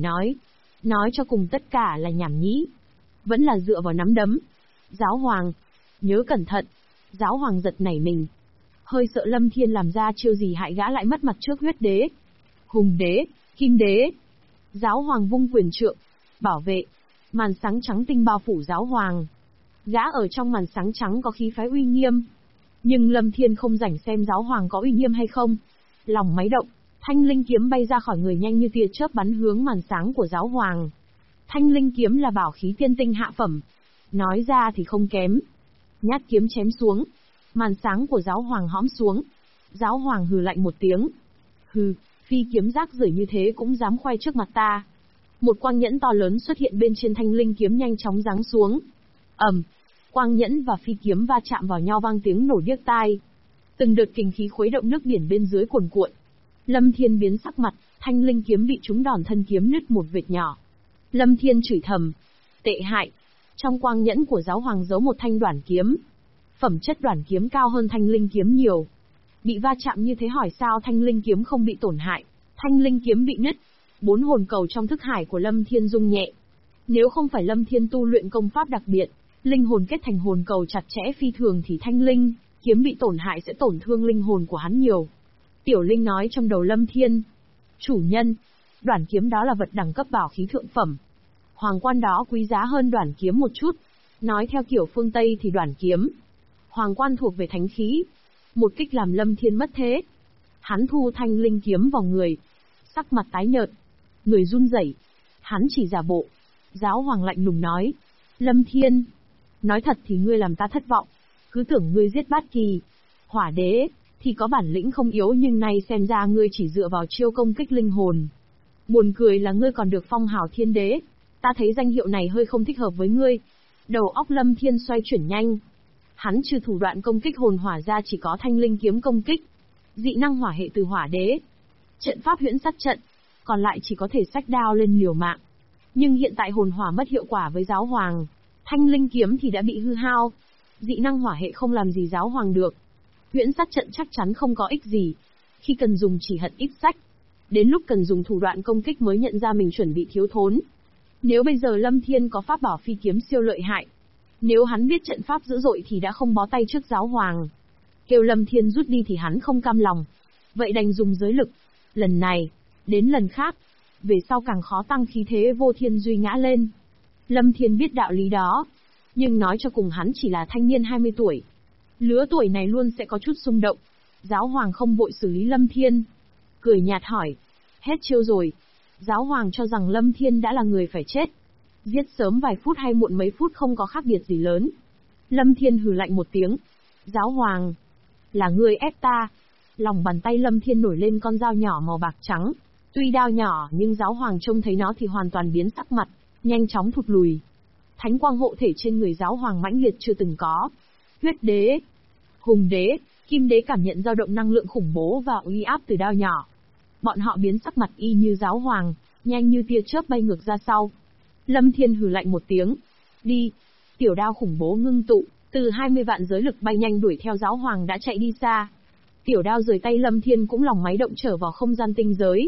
nói cho cùng tất cả là nhảm nhí. Vẫn là dựa vào nắm đấm. Giáo hoàng, nhớ cẩn thận. Giáo hoàng giật nảy mình. Hơi sợ Lâm Thiên làm ra chiêu gì hại gã lại mất mặt trước huyết đế. Hùng đế, kim đế. Giáo hoàng vung quyền trượng, bảo vệ. Màn sáng trắng tinh bao phủ giáo hoàng. Gã ở trong màn sáng trắng có khí phái uy nghiêm. Nhưng Lâm Thiên không rảnh xem giáo hoàng có uy nghiêm hay không. Lòng máy động, thanh linh kiếm bay ra khỏi người nhanh như tia chớp bắn hướng màn sáng của giáo hoàng. Thanh linh kiếm là bảo khí tiên tinh hạ phẩm. Nói ra thì không kém. Nhát kiếm chém xuống. Màn sáng của giáo hoàng hõm xuống. Giáo hoàng hừ lạnh một tiếng. Hừ, phi kiếm rác rưởi như thế cũng dám khoe trước mặt ta. Một quang nhẫn to lớn xuất hiện bên trên thanh linh kiếm nhanh chóng giáng xuống. Quang nhẫn và phi kiếm va chạm vào nhau vang tiếng nổ điếc tai. Từng đợt kình khí khuấy động nước biển bên dưới cuồn cuộn. Lâm Thiên biến sắc mặt, thanh linh kiếm bị trúng đòn thân kiếm nứt một vệt nhỏ. Lâm Thiên chửi thầm, tệ hại. Trong quang nhẫn của giáo hoàng giấu một thanh đoản kiếm. Phẩm chất đoản kiếm cao hơn thanh linh kiếm nhiều. Bị va chạm như thế hỏi sao thanh linh kiếm không bị tổn hại. Thanh linh kiếm bị nứt. 4 hồn cầu trong thức hải của Lâm Thiên rung nhẹ. Nếu không phải Lâm Thiên tu luyện công pháp đặc biệt, linh hồn kết thành hồn cầu chặt chẽ phi thường thì thanh linh kiếm bị tổn hại sẽ tổn thương linh hồn của hắn nhiều. Tiểu Linh nói trong đầu Lâm Thiên, chủ nhân, đoản kiếm đó là vật đẳng cấp bảo khí thượng phẩm. Hoàng quan đó quý giá hơn đoản kiếm một chút. Nói theo kiểu phương Tây thì đoản kiếm, hoàng quan thuộc về thánh khí. Một kích làm Lâm Thiên mất thế. Hắn thu thanh linh kiếm vào người, sắc mặt tái nhợt, người run rẩy. Hắn chỉ giả bộ. Giáo hoàng lạnh lùng nói, Lâm Thiên, nói thật thì ngươi làm ta thất vọng. Cứ tưởng ngươi giết Bát Kỳ, Hỏa Đế thì có bản lĩnh không yếu, nhưng nay xem ra ngươi chỉ dựa vào chiêu công kích linh hồn. Buồn cười là ngươi còn được phong hào thiên đế. Ta thấy danh hiệu này hơi không thích hợp với ngươi. Đầu óc Lâm Thiên xoay chuyển nhanh. Hắn trừ thủ đoạn công kích hồn hỏa ra chỉ có thanh linh kiếm công kích. Dị năng hỏa hệ từ Hỏa Đế. Trận pháp huyễn sát trận. Còn lại chỉ có thể xách đao lên liều mạng. Nhưng hiện tại hồn hỏa mất hiệu quả với giáo hoàng. Thanh linh kiếm thì đã bị hư hao. Dị năng hỏa hệ không làm gì giáo hoàng được. Huyễn sát trận chắc chắn không có ích gì. Khi cần dùng chỉ hận ít sách. Đến lúc cần dùng thủ đoạn công kích mới nhận ra mình chuẩn bị thiếu thốn. Nếu bây giờ Lâm Thiên có pháp bảo phi kiếm siêu lợi hại, nếu hắn biết trận pháp dữ dội thì đã không bó tay trước giáo hoàng. Kêu Lâm Thiên rút đi thì hắn không cam lòng. Vậy đành dùng giới lực. Lần này, đến lần khác, về sau càng khó tăng khí thế vô thiên duy ngã lên. Lâm Thiên biết đạo lý đó, nhưng nói cho cùng hắn chỉ là thanh niên 20 tuổi. Lứa tuổi này luôn sẽ có chút xung động. Giáo hoàng không vội xử lý Lâm Thiên. Cười nhạt hỏi, hết chiêu rồi. Giáo hoàng cho rằng Lâm Thiên đã là người phải chết. Giết sớm vài phút hay muộn mấy phút không có khác biệt gì lớn. Lâm Thiên hừ lạnh một tiếng. Giáo hoàng, là ngươi ép ta. Lòng bàn tay Lâm Thiên nổi lên con dao nhỏ màu bạc trắng. Tuy đao nhỏ nhưng giáo hoàng trông thấy nó thì hoàn toàn biến sắc mặt, nhanh chóng thụt lùi. Thánh quang hộ thể trên người giáo hoàng mãnh liệt chưa từng có. Huyết đế, hùng đế, kim đế cảm nhận dao động năng lượng khủng bố và uy áp từ đao nhỏ. Bọn họ biến sắc mặt y như giáo hoàng, nhanh như tia chớp bay ngược ra sau. Lâm Thiên hừ lạnh một tiếng. Đi. Tiểu đao khủng bố ngưng tụ, từ 20 vạn giới lực bay nhanh đuổi theo giáo hoàng đã chạy đi xa. Tiểu đao rời tay Lâm Thiên cũng lòng máy động trở vào không gian tinh giới.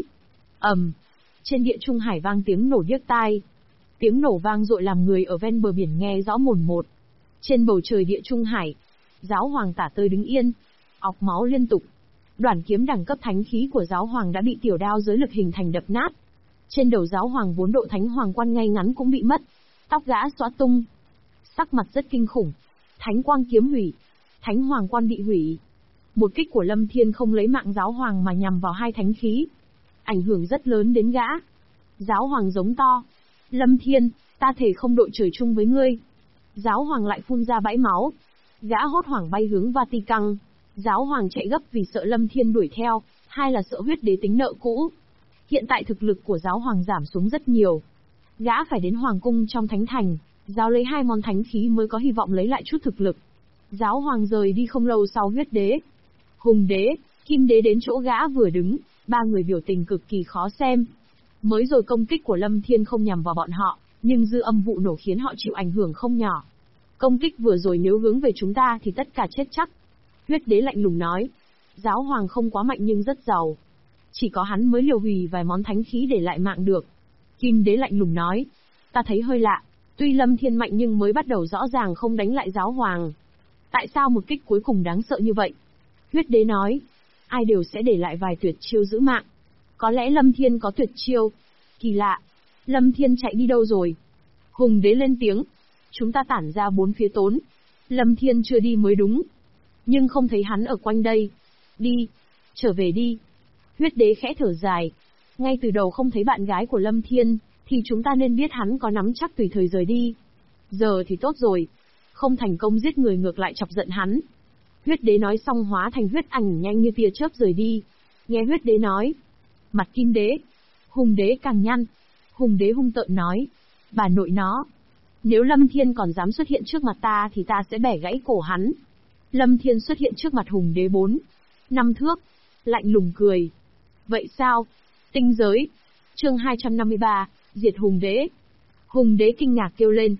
Trên địa trung hải vang tiếng nổ điếc tai. Tiếng nổ vang dội làm người ở ven bờ biển nghe rõ mồn một. Trên bầu trời địa trung hải, giáo hoàng tả tơi đứng yên, ọc máu liên tục. Đoản kiếm đẳng cấp thánh khí của giáo hoàng đã bị tiểu đao giới lực hình thành đập nát. Trên đầu giáo hoàng vốn độ thánh hoàng quan ngay ngắn cũng bị mất. Tóc gã xõa tung. Sắc mặt rất kinh khủng. Thánh quang kiếm hủy. Thánh hoàng quan bị hủy. Một kích của Lâm Thiên không lấy mạng giáo hoàng mà nhằm vào hai thánh khí. Ảnh hưởng rất lớn đến gã. Giáo hoàng giống to. Lâm Thiên, ta thể không đội trời chung với ngươi. Giáo hoàng lại phun ra bãi máu. Gã hốt hoảng bay hướng Vatican. Giáo hoàng chạy gấp vì sợ Lâm Thiên đuổi theo, hai là sợ huyết đế tính nợ cũ. Hiện tại thực lực của giáo hoàng giảm xuống rất nhiều. Gã phải đến hoàng cung trong thánh thành, giao lấy 2 món thánh khí mới có hy vọng lấy lại chút thực lực. Giáo hoàng rời đi không lâu sau huyết đế, hùng đế, kim đế đến chỗ gã vừa đứng, 3 người biểu tình cực kỳ khó xem. Mới rồi công kích của Lâm Thiên không nhằm vào bọn họ, nhưng dư âm vụ nổ khiến họ chịu ảnh hưởng không nhỏ. Công kích vừa rồi nếu hướng về chúng ta thì tất cả chết chắc. Huyết đế lạnh lùng nói, giáo hoàng không quá mạnh nhưng rất giàu. Chỉ có hắn mới liều hủy vài món thánh khí để lại mạng được. Kim đế lạnh lùng nói, ta thấy hơi lạ, tuy Lâm Thiên mạnh nhưng mới bắt đầu rõ ràng không đánh lại giáo hoàng. Tại sao một kích cuối cùng đáng sợ như vậy? Huyết đế nói, ai đều sẽ để lại vài tuyệt chiêu giữ mạng. Có lẽ Lâm Thiên có tuyệt chiêu. Kỳ lạ, Lâm Thiên chạy đi đâu rồi? Hùng đế lên tiếng. Chúng ta tản ra bốn phía tốn. Lâm Thiên chưa đi mới đúng. Nhưng không thấy hắn ở quanh đây. Đi. Trở về đi. Huyết đế khẽ thở dài. Ngay từ đầu không thấy bạn gái của Lâm Thiên, thì chúng ta nên biết hắn có nắm chắc tùy thời rời đi. Giờ thì tốt rồi. Không thành công giết người ngược lại chọc giận hắn. Huyết đế nói xong hóa thành huyết ảnh nhanh như tia chớp rời đi. Nghe huyết đế nói. Mặt Kim đế. Hùng đế càng nhăn. Hùng đế hung tợn nói. Bà nội nó. Nếu Lâm Thiên còn dám xuất hiện trước mặt ta thì ta sẽ bẻ gãy cổ hắn. Lâm Thiên xuất hiện trước mặt Hùng đế 4-5 thước. Lạnh lùng cười. Vậy sao? Tinh giới. Chương 253, diệt Hùng đế. Hùng đế kinh ngạc kêu lên.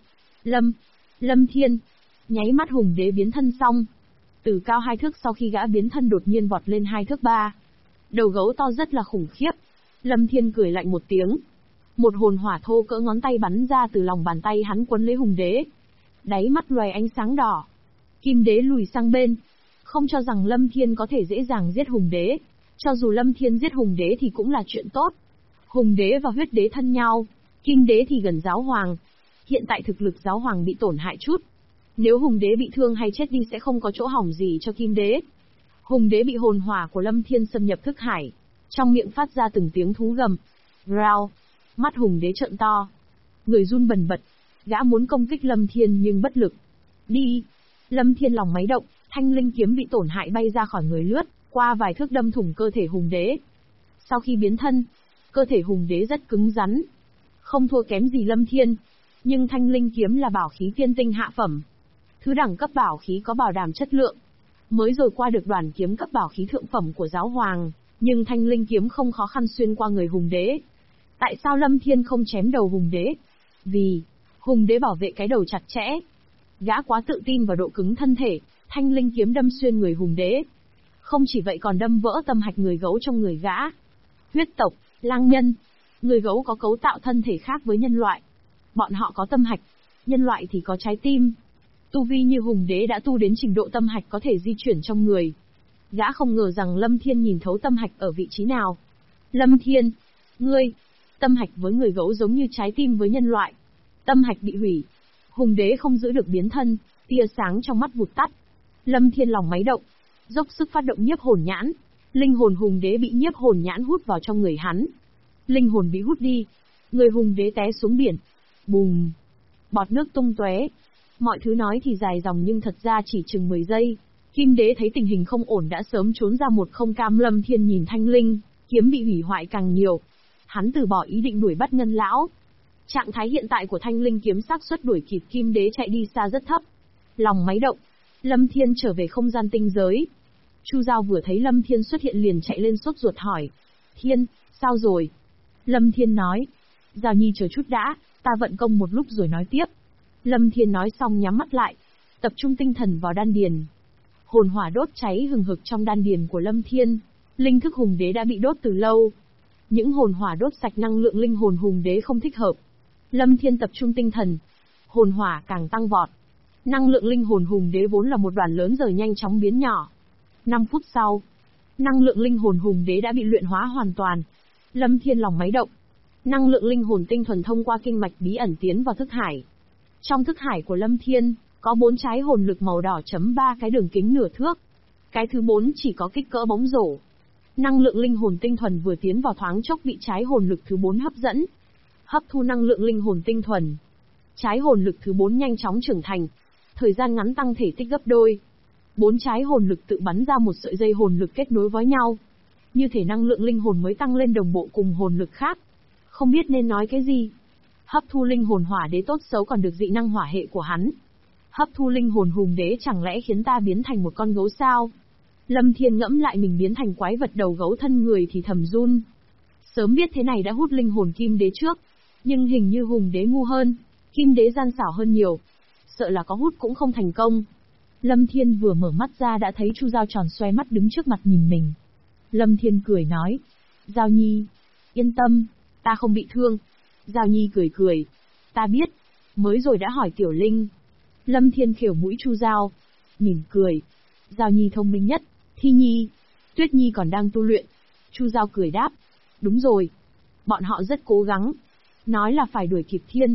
Lâm Thiên. Nháy mắt Hùng đế biến thân xong. Từ cao 2 thước sau khi gã biến thân đột nhiên vọt lên 2 thước 3. Đầu gấu to rất là khủng khiếp. Lâm Thiên cười lạnh một tiếng. Một hồn hỏa thô cỡ ngón tay bắn ra từ lòng bàn tay hắn quấn lấy Hùng đế. Đáy mắt loài ánh sáng đỏ. Kim đế lùi sang bên. Không cho rằng Lâm Thiên có thể dễ dàng giết Hùng đế. Cho dù Lâm Thiên giết Hùng đế thì cũng là chuyện tốt. Hùng đế và huyết đế thân nhau. Kim đế thì gần giáo hoàng. Hiện tại thực lực giáo hoàng bị tổn hại chút. Nếu Hùng đế bị thương hay chết đi sẽ không có chỗ hỏng gì cho Kim đế. Hùng đế bị hồn hỏa của Lâm Thiên xâm nhập thức hải. Trong miệng phát ra từng tiếng thú gầm. Growl. Mắt Hùng đế trợn to. Người run bần bật. Gã muốn công kích Lâm Thiên nhưng bất lực. Đi. Lâm Thiên lòng máy động, thanh linh kiếm bị tổn hại bay ra khỏi người lướt, qua vài thước đâm thủng cơ thể Hùng đế. Sau khi biến thân, cơ thể Hùng đế rất cứng rắn. Không thua kém gì Lâm Thiên. Nhưng thanh linh kiếm là bảo khí tiên tinh hạ phẩm. Thứ đẳng cấp bảo khí có bảo đảm chất lượng. Mới rồi qua được đoàn kiếm cấp bảo khí thượng phẩm của giáo hoàng, nhưng thanh linh kiếm không khó khăn xuyên qua người Hùng đế. Tại sao Lâm Thiên không chém đầu Hùng đế? Vì Hùng đế bảo vệ cái đầu chặt chẽ. Gã quá tự tin vào độ cứng thân thể, thanh linh kiếm đâm xuyên người Hùng đế. Không chỉ vậy còn đâm vỡ tâm hạch người gấu trong người gã. Huyết tộc, lang nhân. Người gấu có cấu tạo thân thể khác với nhân loại. Bọn họ có tâm hạch, nhân loại thì có trái tim. Tu vi như Hùng đế đã tu đến trình độ tâm hạch có thể di chuyển trong người. Gã không ngờ rằng Lâm Thiên nhìn thấu tâm hạch ở vị trí nào. Lâm Thiên, ngươi, tâm hạch với người gấu giống như trái tim với nhân loại. Tâm hạch bị hủy. Hùng đế không giữ được biến thân, tia sáng trong mắt vụt tắt. Lâm Thiên lòng máy động, dốc sức phát động nhiếp hồn nhãn. Linh hồn Hùng đế bị nhiếp hồn nhãn hút vào trong người hắn. Linh hồn bị hút đi. Người Hùng đế té xuống biển. Bùm. Bọt nước tung tóe. Mọi thứ nói thì dài dòng nhưng thật ra chỉ chừng 10 giây. Kim đế thấy tình hình không ổn đã sớm trốn ra một không cam. Lâm Thiên nhìn thanh linh kiếm bị hủy hoại càng nhiều. Hắn từ bỏ ý định đuổi bắt Ngân lão. Trạng thái hiện tại của thanh linh kiếm xác suất đuổi kịp Kim đế chạy đi xa rất thấp. Lòng máy động, Lâm Thiên trở về không gian tinh giới. Chu Giao vừa thấy Lâm Thiên xuất hiện liền chạy lên sốt ruột hỏi. Thiên, sao rồi? Lâm Thiên nói. Giao Nhi chờ chút đã, ta vận công một lúc rồi nói tiếp. Lâm Thiên nói xong nhắm mắt lại, tập trung tinh thần vào đan điền. Hồn hỏa đốt cháy hừng hực trong đan điền của Lâm Thiên. Linh thức Hùng đế đã bị đốt từ lâu. Những hồn hỏa đốt sạch năng lượng linh hồn Hùng đế không thích hợp. Lâm Thiên tập trung tinh thần. Hồn hỏa càng tăng vọt. Năng lượng linh hồn Hùng đế vốn là một đoàn lớn giờ nhanh chóng biến nhỏ. 5 phút sau, năng lượng linh hồn Hùng đế đã bị luyện hóa hoàn toàn. Lâm Thiên lòng máy động. Năng lượng linh hồn tinh thuần thông qua kinh mạch bí ẩn tiến vào thức hải. Trong thức hải của Lâm Thiên, có 4 trái hồn lực màu đỏ chấm 3 cái đường kính nửa thước. Cái thứ 4 chỉ có kích cỡ bóng rổ. Năng lượng linh hồn tinh thuần vừa tiến vào thoáng chốc bị trái hồn lực thứ 4 hấp dẫn. Hấp thu năng lượng linh hồn tinh thuần. Trái hồn lực thứ 4 nhanh chóng trưởng thành. Thời gian ngắn tăng thể tích gấp đôi. 4 trái hồn lực tự bắn ra một sợi dây hồn lực kết nối với nhau. Như thể năng lượng linh hồn mới tăng lên đồng bộ cùng hồn lực khác. Không biết nên nói cái gì. Hấp thu linh hồn hỏa đế tốt xấu còn được dị năng hỏa hệ của hắn. Hấp thu linh hồn Hùng đế chẳng lẽ khiến ta biến thành một con gấu sao? Lâm Thiên ngẫm lại mình biến thành quái vật đầu gấu thân người thì thầm run. Sớm biết thế này đã hút linh hồn Kim đế trước. Nhưng hình như Hùng đế ngu hơn, Kim đế gian xảo hơn nhiều. Sợ là có hút cũng không thành công. Lâm Thiên vừa mở mắt ra đã thấy Chu Giao tròn xoe mắt đứng trước mặt nhìn mình. Lâm Thiên cười nói. Giao Nhi, yên tâm, ta không bị thương. Giao Nhi cười cười. Ta biết, mới rồi đã hỏi Tiểu Linh. Lâm Thiên khều mũi Chu Giao, mỉm cười. Giao Nhi thông minh nhất, Thi Nhi, Tuyết Nhi còn đang tu luyện. Chu Giao cười đáp. Đúng rồi, bọn họ rất cố gắng. Nói là phải đuổi kịp Thiên.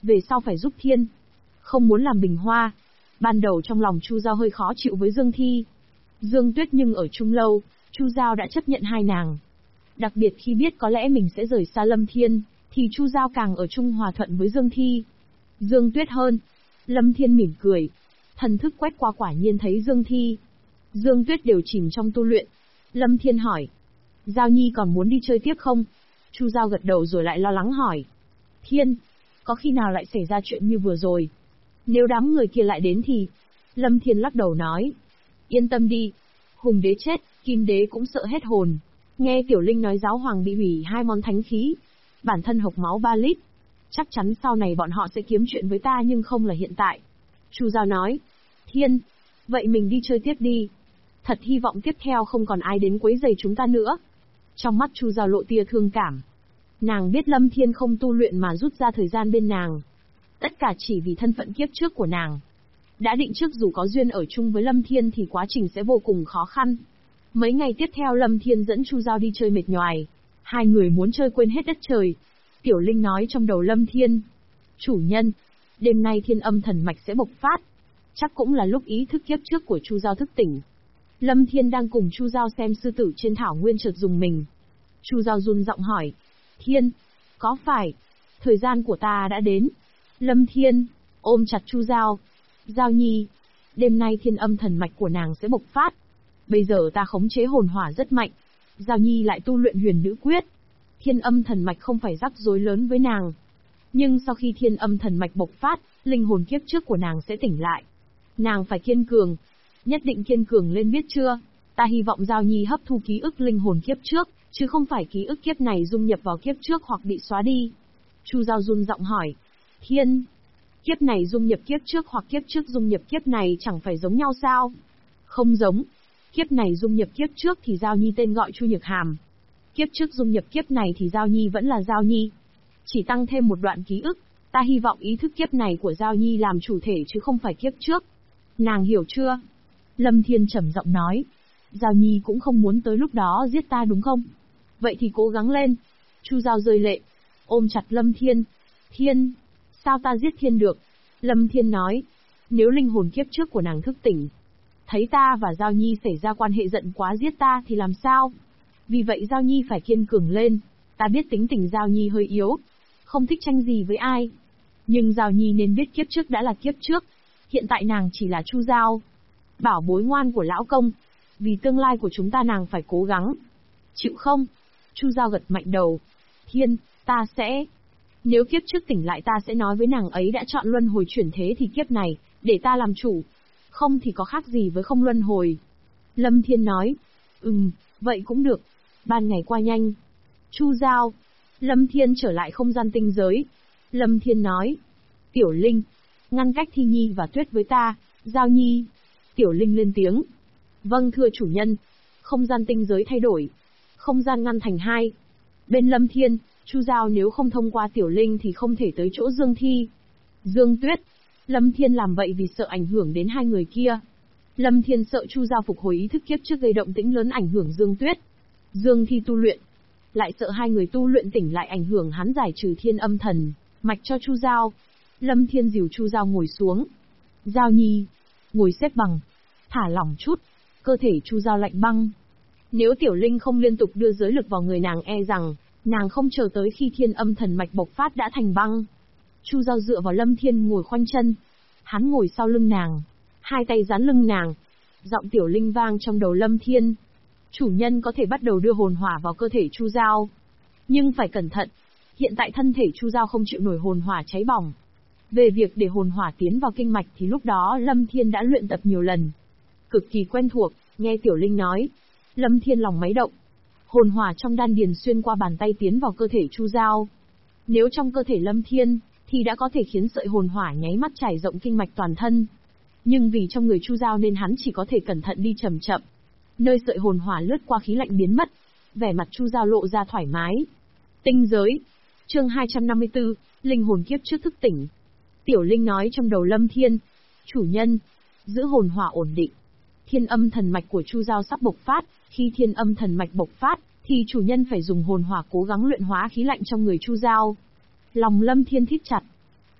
về sau phải giúp Thiên. Không muốn làm bình hoa. Ban đầu trong lòng Chu Giao hơi khó chịu với Dương Thi. Dương Tuyết nhưng ở chung lâu, Chu Giao đã chấp nhận hai nàng. Đặc biệt khi biết có lẽ mình sẽ rời xa Lâm Thiên, thì Chu Giao càng ở chung hòa thuận với Dương Thi. Dương Tuyết hơn. Lâm Thiên mỉm cười. Thần thức quét qua quả nhiên thấy Dương Thi. Dương Tuyết đều chìm trong tu luyện. Lâm Thiên hỏi. Giao Nhi còn muốn đi chơi tiếp không? Chu Giao gật đầu rồi lại lo lắng hỏi. Thiên, có khi nào lại xảy ra chuyện như vừa rồi? Nếu đám người kia lại đến thì... Lâm Thiên lắc đầu nói. Yên tâm đi. Hùng đế chết, Kim đế cũng sợ hết hồn. Nghe Tiểu Linh nói giáo hoàng bị hủy 2 món thánh khí. Bản thân hộc máu 3 lít. Chắc chắn sau này bọn họ sẽ kiếm chuyện với ta nhưng không là hiện tại. Chu Giao nói. Thiên, vậy mình đi chơi tiếp đi. Thật hy vọng tiếp theo không còn ai đến quấy rầy chúng ta nữa. Trong mắt Chu Giao lộ tia thương cảm. Nàng biết Lâm Thiên không tu luyện mà rút ra thời gian bên nàng. Tất cả chỉ vì thân phận kiếp trước của nàng. Đã định trước dù có duyên ở chung với Lâm Thiên thì quá trình sẽ vô cùng khó khăn. Mấy ngày tiếp theo Lâm Thiên dẫn Chu Giao đi chơi mệt nhoài. Hai người muốn chơi quên hết đất trời. Tiểu Linh nói trong đầu Lâm Thiên. Chủ nhân, đêm nay thiên âm thần mạch sẽ bộc phát. Chắc cũng là lúc ý thức kiếp trước của Chu Giao thức tỉnh. Lâm Thiên đang cùng Chu Giao xem sư tử trên thảo nguyên chợt dùng mình. Chu Giao run giọng hỏi. Thiên, có phải thời gian của ta đã đến? Lâm Thiên ôm chặt Chu Giao. Giao Nhi, đêm nay thiên âm thần mạch của nàng sẽ bộc phát. Bây giờ ta khống chế hồn hỏa rất mạnh. Giao Nhi lại tu luyện huyền nữ quyết. Thiên âm thần mạch không phải rắc rối lớn với nàng. Nhưng sau khi thiên âm thần mạch bộc phát, linh hồn kiếp trước của nàng sẽ tỉnh lại. Nàng phải kiên cường. Nhất định kiên cường lên biết chưa? Ta hy vọng Giao Nhi hấp thu ký ức linh hồn kiếp trước, chứ không phải ký ức kiếp này dung nhập vào kiếp trước hoặc bị xóa đi. Chu Giao run giọng hỏi. Thiên, kiếp này dung nhập kiếp trước hoặc kiếp trước dung nhập kiếp này chẳng phải giống nhau sao? Không giống. Kiếp này dung nhập kiếp trước thì Giao Nhi tên gọi Chu Nhược Hàm. Kiếp trước dung nhập kiếp này thì Giao Nhi vẫn là Giao Nhi. Chỉ tăng thêm một đoạn ký ức, ta hy vọng ý thức kiếp này của Giao Nhi làm chủ thể chứ không phải kiếp trước. Nàng hiểu chưa? Lâm Thiên trầm giọng nói. Giao Nhi cũng không muốn tới lúc đó giết ta đúng không? Vậy thì cố gắng lên. Chu Giao rơi lệ, ôm chặt Lâm Thiên. Thiên, sao ta giết Thiên được? Lâm Thiên nói. Nếu linh hồn kiếp trước của nàng thức tỉnh, thấy ta và Giao Nhi xảy ra quan hệ giận quá giết ta thì làm sao? Vì vậy Giao Nhi phải kiên cường lên. Ta biết tính tình Giao Nhi hơi yếu, không thích tranh gì với ai. Nhưng Giao Nhi nên biết kiếp trước đã là kiếp trước. Hiện tại nàng chỉ là Chu Giao, bảo bối ngoan của lão công. Vì tương lai của chúng ta nàng phải cố gắng. Chịu không? Chu Giao gật mạnh đầu. Thiên, ta sẽ... Nếu kiếp trước tỉnh lại ta sẽ nói với nàng ấy đã chọn luân hồi chuyển thế thì kiếp này, để ta làm chủ. Không thì có khác gì với không luân hồi. Lâm Thiên nói. Vậy cũng được. Ban ngày qua nhanh. Chu Giao. Lâm Thiên trở lại không gian tinh giới. Lâm Thiên nói. Tiểu Linh, ngăn cách Thi Nhi và Tuyết với ta. Giao Nhi. Tiểu Linh lên tiếng. Vâng thưa chủ nhân. Không gian tinh giới thay đổi. Không gian ngăn thành 2. Bên Lâm Thiên, Chu Giao nếu không thông qua Tiểu Linh thì không thể tới chỗ Dương Thi. Dương Tuyết. Lâm Thiên làm vậy vì sợ ảnh hưởng đến hai người kia. Lâm Thiên sợ Chu Giao phục hồi ý thức kiếp trước gây động tĩnh lớn ảnh hưởng Dương Tuyết. Dương Thi tu luyện, lại sợ hai người tu luyện tỉnh lại ảnh hưởng hắn giải trừ thiên âm thần mạch cho Chu Giao. Lâm Thiên dìu Chu Giao ngồi xuống. Giao Nhi, ngồi xếp bằng, thả lỏng chút. Cơ thể Chu Giao lạnh băng. Nếu Tiểu Linh không liên tục đưa giới lực vào người nàng e rằng nàng không chờ tới khi thiên âm thần mạch bộc phát đã thành băng. Chu Giao dựa vào Lâm Thiên ngồi khoanh chân. Hắn ngồi sau lưng nàng, hai tay dán lưng nàng. Giọng Tiểu Linh vang trong đầu Lâm Thiên. Chủ nhân có thể bắt đầu đưa hồn hỏa vào cơ thể Chu Giao. Nhưng phải cẩn thận. Hiện tại thân thể Chu Giao không chịu nổi hồn hỏa cháy bỏng. Về việc để hồn hỏa tiến vào kinh mạch thì lúc đó Lâm Thiên đã luyện tập nhiều lần. Cực kỳ quen thuộc, nghe Tiểu Linh nói. Lâm Thiên lòng máy động. Hồn hỏa trong đan điền xuyên qua bàn tay tiến vào cơ thể Chu Giao. Nếu trong cơ thể Lâm Thiên, thì đã có thể khiến sợi hồn hỏa nháy mắt trải rộng kinh mạch toàn thân. Nhưng vì trong người Chu Giao nên hắn chỉ có thể cẩn thận đi chậm chậm. Nơi sợi hồn hỏa lướt qua khí lạnh biến mất. Vẻ mặt Chu Giao lộ ra thoải mái. Tinh giới. Chương 254, linh hồn kiếp trước thức tỉnh. Tiểu Linh nói trong đầu Lâm Thiên. Chủ nhân, giữ hồn hỏa ổn định. Thiên âm thần mạch của Chu Giao sắp bộc phát. Khi thiên âm thần mạch bộc phát, thì chủ nhân phải dùng hồn hỏa cố gắng luyện hóa khí lạnh trong người Chu Giao. Lòng Lâm Thiên thít chặt.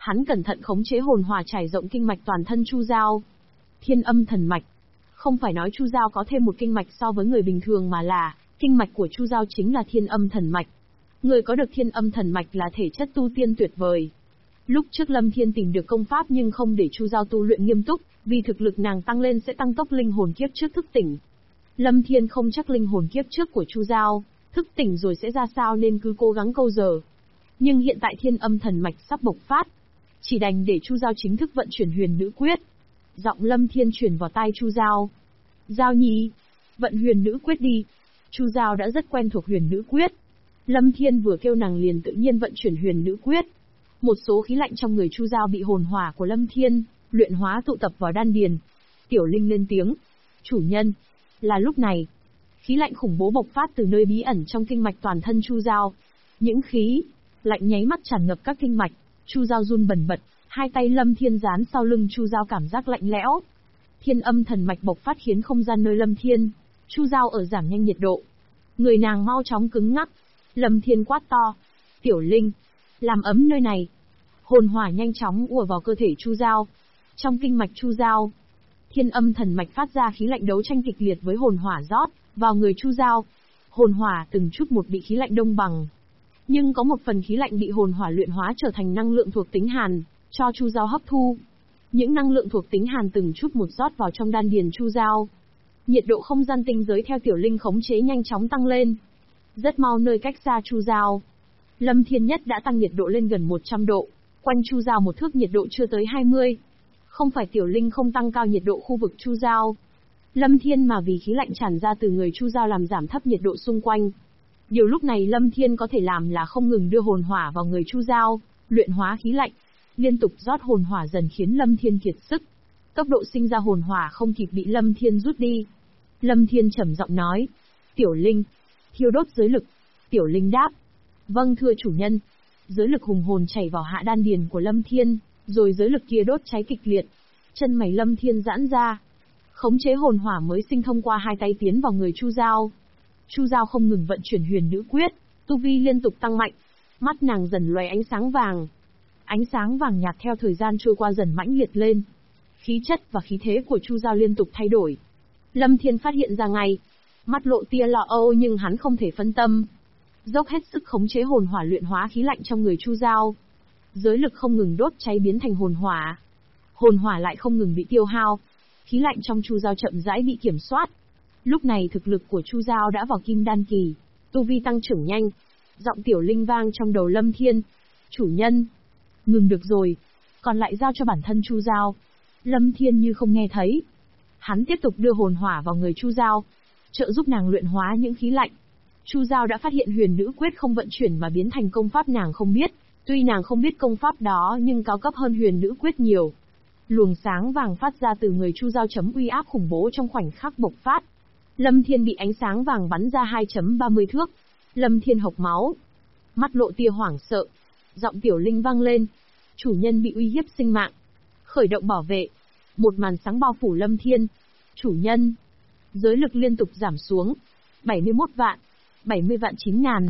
Hắn cẩn thận khống chế hồn hỏa trải rộng kinh mạch toàn thân Chu Giao. Thiên âm thần mạch. Không phải nói Chu Giao có thêm một kinh mạch so với người bình thường mà là, kinh mạch của Chu Giao chính là thiên âm thần mạch. Người có được thiên âm thần mạch là thể chất tu tiên tuyệt vời. Lúc trước Lâm Thiên tìm được công pháp nhưng không để Chu Giao tu luyện nghiêm túc, vì thực lực nàng tăng lên sẽ tăng tốc linh hồn kiếp trước thức tỉnh. Lâm Thiên không chắc linh hồn kiếp trước của Chu Giao thức tỉnh rồi sẽ ra sao nên cứ cố gắng câu giờ. Nhưng hiện tại thiên âm thần mạch sắp bộc phát, chỉ đành để Chu Giao chính thức vận chuyển huyền nữ quyết. Giọng Lâm Thiên truyền vào tai Chu Giao. Giao nhi, vận huyền nữ quyết đi. Chu Giao đã rất quen thuộc huyền nữ quyết. Lâm Thiên vừa kêu nàng liền tự nhiên vận chuyển huyền nữ quyết. Một số khí lạnh trong người Chu Giao bị hồn hỏa của Lâm Thiên luyện hóa tụ tập vào đan điền. Tiểu Linh lên tiếng. Chủ nhân. Là lúc này, khí lạnh khủng bố bộc phát từ nơi bí ẩn trong kinh mạch toàn thân Chu Giao. Những khí lạnh nháy mắt tràn ngập các kinh mạch. Chu Giao run bần bật, hai tay Lâm Thiên dán sau lưng Chu Giao cảm giác lạnh lẽo. Thiên âm thần mạch bộc phát khiến không gian nơi Lâm Thiên, Chu Giao ở giảm nhanh nhiệt độ. Người nàng mau chóng cứng ngắc. Lâm Thiên quát to. Tiểu Linh, làm ấm nơi này. Hồn hỏa nhanh chóng ùa vào cơ thể Chu Giao. Trong kinh mạch Chu Giao, thiên âm thần mạch phát ra khí lạnh đấu tranh kịch liệt với hồn hỏa rót vào người Chu Giao. Hồn hỏa từng chút một bị khí lạnh đông bằng. Nhưng có một phần khí lạnh bị hồn hỏa luyện hóa trở thành năng lượng thuộc tính hàn, cho Chu Giao hấp thu. Những năng lượng thuộc tính hàn từng chút một rót vào trong đan điền Chu Giao. Nhiệt độ không gian tinh giới theo Tiểu Linh khống chế nhanh chóng tăng lên. Rất mau nơi cách xa Chu Giao, Lâm Thiên Nhất đã tăng nhiệt độ lên gần 100 độ, quanh Chu Giao một thước nhiệt độ chưa tới 20. Không phải Tiểu Linh không tăng cao nhiệt độ khu vực Chu Giao, Lâm Thiên mà vì khí lạnh tràn ra từ người Chu Giao làm giảm thấp nhiệt độ xung quanh. Điều lúc này Lâm Thiên có thể làm là không ngừng đưa hồn hỏa vào người Chu Giao, luyện hóa khí lạnh, liên tục rót hồn hỏa dần khiến Lâm Thiên kiệt sức. Tốc độ sinh ra hồn hỏa không kịp bị Lâm Thiên rút đi. Lâm Thiên trầm giọng nói, Tiểu Linh, thiêu đốt giới lực. Tiểu Linh đáp, vâng thưa chủ nhân. Giới lực hùng hồn chảy vào hạ đan điền của Lâm Thiên, rồi giới lực kia đốt cháy kịch liệt. Chân mày Lâm Thiên giãn ra, khống chế hồn hỏa mới sinh thông qua hai tay tiến vào người Chu Giao. Chu Giao không ngừng vận chuyển huyền nữ quyết, tu vi liên tục tăng mạnh, mắt nàng dần lóe ánh sáng vàng. Ánh sáng vàng nhạt theo thời gian trôi qua dần mãnh liệt lên. Khí chất và khí thế của Chu Giao liên tục thay đổi. Lâm Thiên phát hiện ra ngay, mắt lộ tia lo âu nhưng hắn không thể phân tâm. Dốc hết sức khống chế hồn hỏa luyện hóa khí lạnh trong người Chu Giao. Giới lực không ngừng đốt cháy biến thành hồn hỏa. Hồn hỏa lại không ngừng bị tiêu hao. Khí lạnh trong Chu Giao chậm rãi bị kiểm soát. Lúc này thực lực của Chu Giao đã vào kim đan kỳ, tu vi tăng trưởng nhanh. Giọng Tiểu Linh vang trong đầu Lâm Thiên. Chủ nhân, ngừng được rồi, còn lại giao cho bản thân Chu Giao. Lâm Thiên như không nghe thấy. Hắn tiếp tục đưa hồn hỏa vào người Chu Giao, trợ giúp nàng luyện hóa những khí lạnh. Chu Giao đã phát hiện huyền nữ quyết không vận chuyển mà biến thành công pháp nàng không biết. Tuy nàng không biết công pháp đó nhưng cao cấp hơn huyền nữ quyết nhiều. Luồng sáng vàng phát ra từ người Chu Giao chấm uy áp khủng bố trong khoảnh khắc bộc phát. Lâm Thiên bị ánh sáng vàng bắn ra 2.30 thước. Lâm Thiên hộc máu, mắt lộ tia hoảng sợ. Giọng Tiểu Linh vang lên, chủ nhân bị uy hiếp sinh mạng. Khởi động bảo vệ. Một màn sáng bao phủ Lâm Thiên. Chủ nhân. Giới lực liên tục giảm xuống. 71 vạn, 70 vạn 9 ngàn,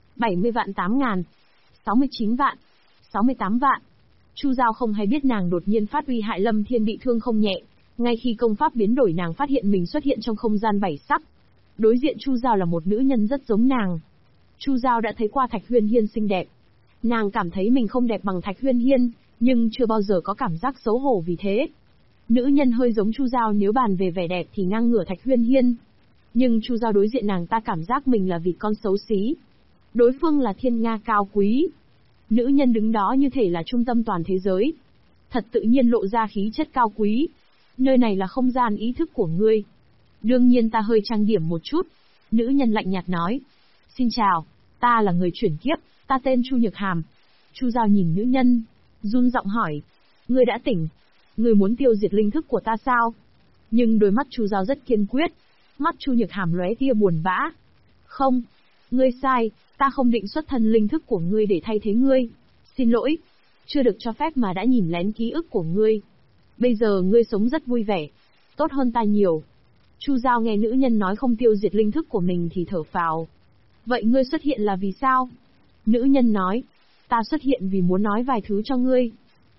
70 vạn 8 ngàn, 69 vạn, 68 vạn. Chu Giao không hay biết nàng đột nhiên phát uy hại Lâm Thiên bị thương không nhẹ. Ngay khi công pháp biến đổi nàng phát hiện mình xuất hiện trong không gian bảy sắc. Đối diện Chu Giao là một nữ nhân rất giống nàng. Chu Giao đã thấy qua Thạch Huyên Hiên xinh đẹp. Nàng cảm thấy mình không đẹp bằng Thạch Huyên Hiên, nhưng chưa bao giờ có cảm giác xấu hổ vì thế. Nữ nhân hơi giống Chu Giao nếu bàn về vẻ đẹp thì ngang ngửa Thạch Huyên Hiên. Nhưng Chu Giao đối diện nàng ta cảm giác mình là vịt con xấu xí. Đối phương là thiên nga cao quý. Nữ nhân đứng đó như thể là trung tâm toàn thế giới. Thật tự nhiên lộ ra khí chất cao quý. Nơi này là không gian ý thức của ngươi. Đương nhiên ta hơi trang điểm một chút. Nữ nhân lạnh nhạt nói. Xin chào, ta là người chuyển kiếp, ta tên Chu Nhược Hàm. Chu Giao nhìn nữ nhân, run giọng hỏi. Ngươi đã tỉnh. Ngươi muốn tiêu diệt linh thức của ta sao? Nhưng đôi mắt Chu Giao rất kiên quyết. Mắt Chu Nhược Hàm lóe tia buồn bã. Không, ngươi sai, ta không định xuất thân linh thức của ngươi để thay thế ngươi. Xin lỗi, chưa được cho phép mà đã nhìn lén ký ức của ngươi. Bây giờ ngươi sống rất vui vẻ, tốt hơn ta nhiều. Chu Giao nghe nữ nhân nói không tiêu diệt linh thức của mình thì thở phào. Vậy ngươi xuất hiện là vì sao? Nữ nhân nói, ta xuất hiện vì muốn nói vài thứ cho ngươi.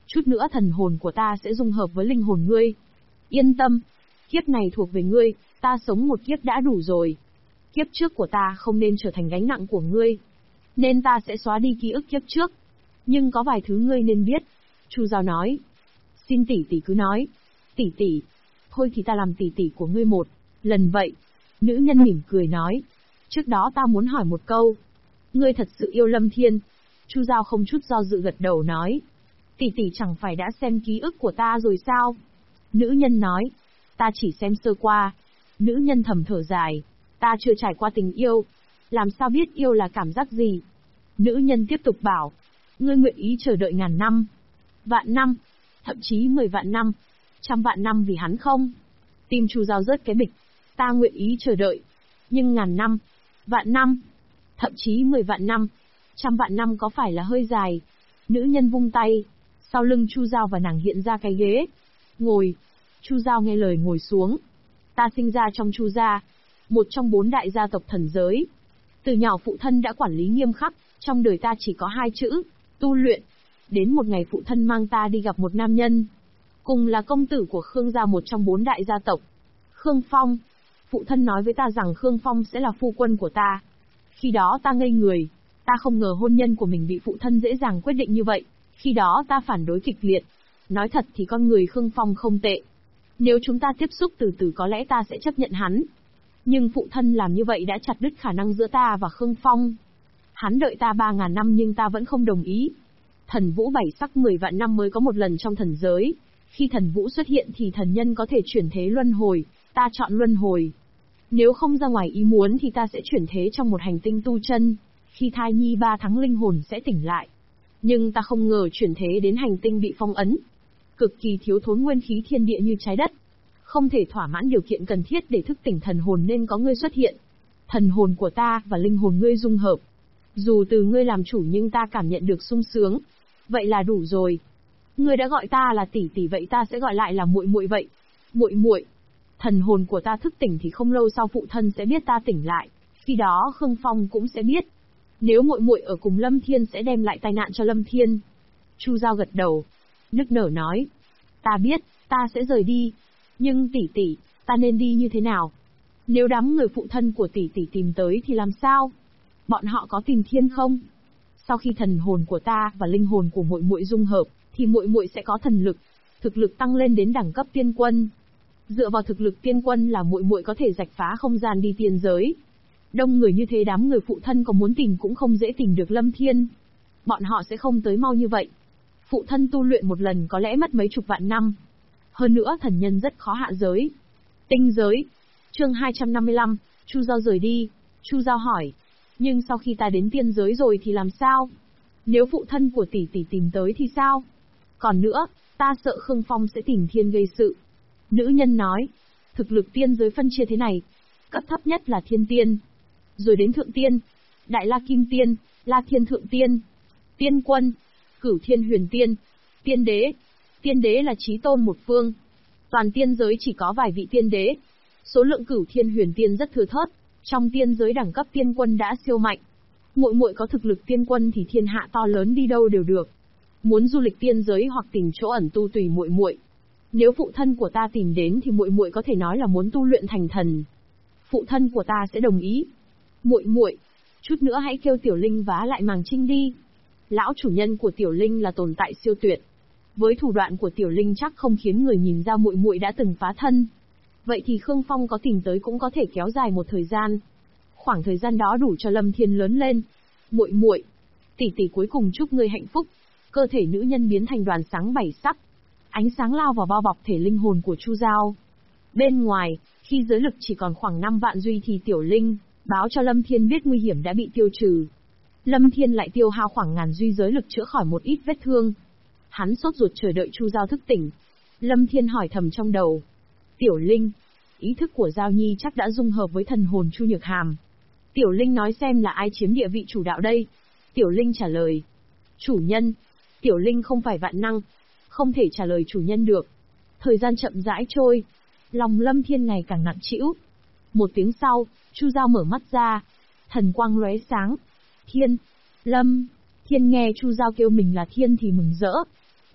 chút nữa thần hồn của ta sẽ dung hợp với linh hồn ngươi. Yên tâm, kiếp này thuộc về ngươi, ta sống một kiếp đã đủ rồi. Kiếp trước của ta không nên trở thành gánh nặng của ngươi, nên ta sẽ xóa đi ký ức kiếp trước. Nhưng có vài thứ ngươi nên biết. Chu Giao nói. Xin tỷ tỷ cứ nói. Tỷ tỷ. Thôi thì ta làm tỷ tỷ của ngươi một lần vậy. Nữ nhân mỉm cười nói. Trước đó ta muốn hỏi một câu. Ngươi thật sự yêu Lâm Thiên? Chu Giao không chút do dự gật đầu nói. Tỷ tỷ chẳng phải đã xem ký ức của ta rồi sao? Nữ nhân nói. Ta chỉ xem sơ qua. Nữ nhân thầm thở dài. Ta chưa trải qua tình yêu. Làm sao biết yêu là cảm giác gì? Nữ nhân tiếp tục bảo. Ngươi nguyện ý chờ đợi 1000 năm, vạn năm, thậm chí 10 vạn năm, 100 vạn năm vì hắn không? Tim Chu Giao rớt cái bịch. Ta nguyện ý chờ đợi. Nhưng 1000 năm, vạn năm, thậm chí 10 vạn năm, 100 vạn năm có phải là hơi dài? Nữ nhân vung tay. Sau lưng Chu Giao và nàng hiện ra cái ghế. Ngồi. Chu Giao nghe lời ngồi xuống. Ta sinh ra trong Chu gia, một trong 4 đại gia tộc thần giới. Từ nhỏ phụ thân đã quản lý nghiêm khắc, trong đời ta chỉ có 2 chữ, tu luyện. Đến một ngày phụ thân mang ta đi gặp một nam nhân. Cùng là công tử của Khương gia, một trong 4 đại gia tộc. Khương Phong. Phụ thân nói với ta rằng Khương Phong sẽ là phu quân của ta. Khi đó ta ngây người. Ta không ngờ hôn nhân của mình bị phụ thân dễ dàng quyết định như vậy. Khi đó ta phản đối kịch liệt. Nói thật thì con người Khương Phong không tệ. Nếu chúng ta tiếp xúc từ từ có lẽ ta sẽ chấp nhận hắn. Nhưng phụ thân làm như vậy đã chặt đứt khả năng giữa ta và Khương Phong. Hắn đợi ta 3000 năm nhưng ta vẫn không đồng ý. Thần vũ 7 sắc 10 vạn năm mới có một lần trong thần giới. Khi thần vũ xuất hiện thì thần nhân có thể chuyển thế luân hồi, ta chọn luân hồi. Nếu không ra ngoài ý muốn thì ta sẽ chuyển thế trong một hành tinh tu chân. Khi thai nhi 3 tháng linh hồn sẽ tỉnh lại. Nhưng ta không ngờ chuyển thế đến hành tinh bị phong ấn. Cực kỳ thiếu thốn nguyên khí thiên địa như trái đất. Không thể thỏa mãn điều kiện cần thiết để thức tỉnh thần hồn nên có ngươi xuất hiện. Thần hồn của ta và linh hồn ngươi dung hợp. Dù từ ngươi làm chủ nhưng ta cảm nhận được sung sướng. Vậy là đủ rồi. Ngươi đã gọi ta là tỷ tỷ vậy ta sẽ gọi lại là muội muội vậy. Muội muội. Thần hồn của ta thức tỉnh thì không lâu sau phụ thân sẽ biết ta tỉnh lại. Khi đó Khương Phong cũng sẽ biết. Nếu muội muội ở cùng Lâm Thiên sẽ đem lại tai nạn cho Lâm Thiên. Chu Giao gật đầu. Nức nở nói. Ta biết, ta sẽ rời đi. Nhưng tỷ tỷ, ta nên đi như thế nào? Nếu đám người phụ thân của tỷ tỷ tìm tới thì làm sao? Bọn họ có tìm thiên không? Sau khi thần hồn của ta và linh hồn của muội muội dung hợp, thì muội muội sẽ có thần lực, thực lực tăng lên đến đẳng cấp tiên quân. Dựa vào thực lực tiên quân là muội muội có thể rạch phá không gian đi tiên giới. Đông người như thế đám người phụ thân có muốn tìm cũng không dễ tìm được Lâm Thiên. Bọn họ sẽ không tới mau như vậy. Phụ thân tu luyện một lần có lẽ mất mấy chục vạn năm. Hơn nữa thần nhân rất khó hạ giới. Tinh giới. Chương 255, Chu Giao rời đi. Chu Giao hỏi. Nhưng sau khi ta đến tiên giới rồi thì làm sao? Nếu phụ thân của tỷ tỷ tìm tới thì sao? Còn nữa, ta sợ Khương Phong sẽ tìm thiên gây sự. Nữ nhân nói. Thực lực tiên giới phân chia thế này. Cấp thấp nhất là thiên tiên. Rồi đến thượng tiên. Đại la kim tiên, la thiên thượng tiên. Tiên quân. Cửu thiên huyền tiên. Tiên đế. Tiên đế là chí tôn một phương. Toàn tiên giới chỉ có vài vị tiên đế. Số lượng cửu thiên huyền tiên rất thưa thớt. Trong tiên giới đẳng cấp tiên quân đã siêu mạnh. Muội muội có thực lực tiên quân thì thiên hạ to lớn đi đâu đều được. Muốn du lịch tiên giới hoặc tìm chỗ ẩn tu tùy muội muội. Nếu phụ thân của ta tìm đến thì muội muội có thể nói là muốn tu luyện thành thần. Phụ thân của ta sẽ đồng ý. Muội muội, chút nữa hãy kêu Tiểu Linh vá lại màng trinh đi. Lão chủ nhân của Tiểu Linh là tồn tại siêu tuyệt. Với thủ đoạn của Tiểu Linh chắc không khiến người nhìn ra muội muội đã từng phá thân. Vậy thì Khương Phong có tìm tới cũng có thể kéo dài một thời gian. Khoảng thời gian đó đủ cho Lâm Thiên lớn lên. Muội muội, tỷ tỷ cuối cùng chúc ngươi hạnh phúc. Cơ thể nữ nhân biến thành đoàn sáng 7 sắc. Ánh sáng lao vào bao bọc thể linh hồn của Chu Giao. Bên ngoài, khi giới lực chỉ còn khoảng 5 vạn duy thì Tiểu Linh báo cho Lâm Thiên biết nguy hiểm đã bị tiêu trừ. Lâm Thiên lại tiêu hao khoảng 1000 duy giới lực chữa khỏi một ít vết thương. Hắn sốt ruột chờ đợi Chu Giao thức tỉnh. Lâm Thiên hỏi thầm trong đầu. Tiểu Linh, ý thức của Giao Nhi chắc đã dung hợp với thần hồn Chu Nhược Hàm. Tiểu Linh nói xem là ai chiếm địa vị chủ đạo đây? Tiểu Linh trả lời. Chủ nhân. Tiểu Linh không phải vạn năng. Không thể trả lời chủ nhân được. Thời gian chậm rãi trôi. Lòng Lâm Thiên ngày càng nặng trĩu. Một tiếng sau, Chu Giao mở mắt ra. Thần quang lóe sáng. Thiên. Lâm. Thiên nghe Chu Giao kêu mình là Thiên thì mừng rỡ.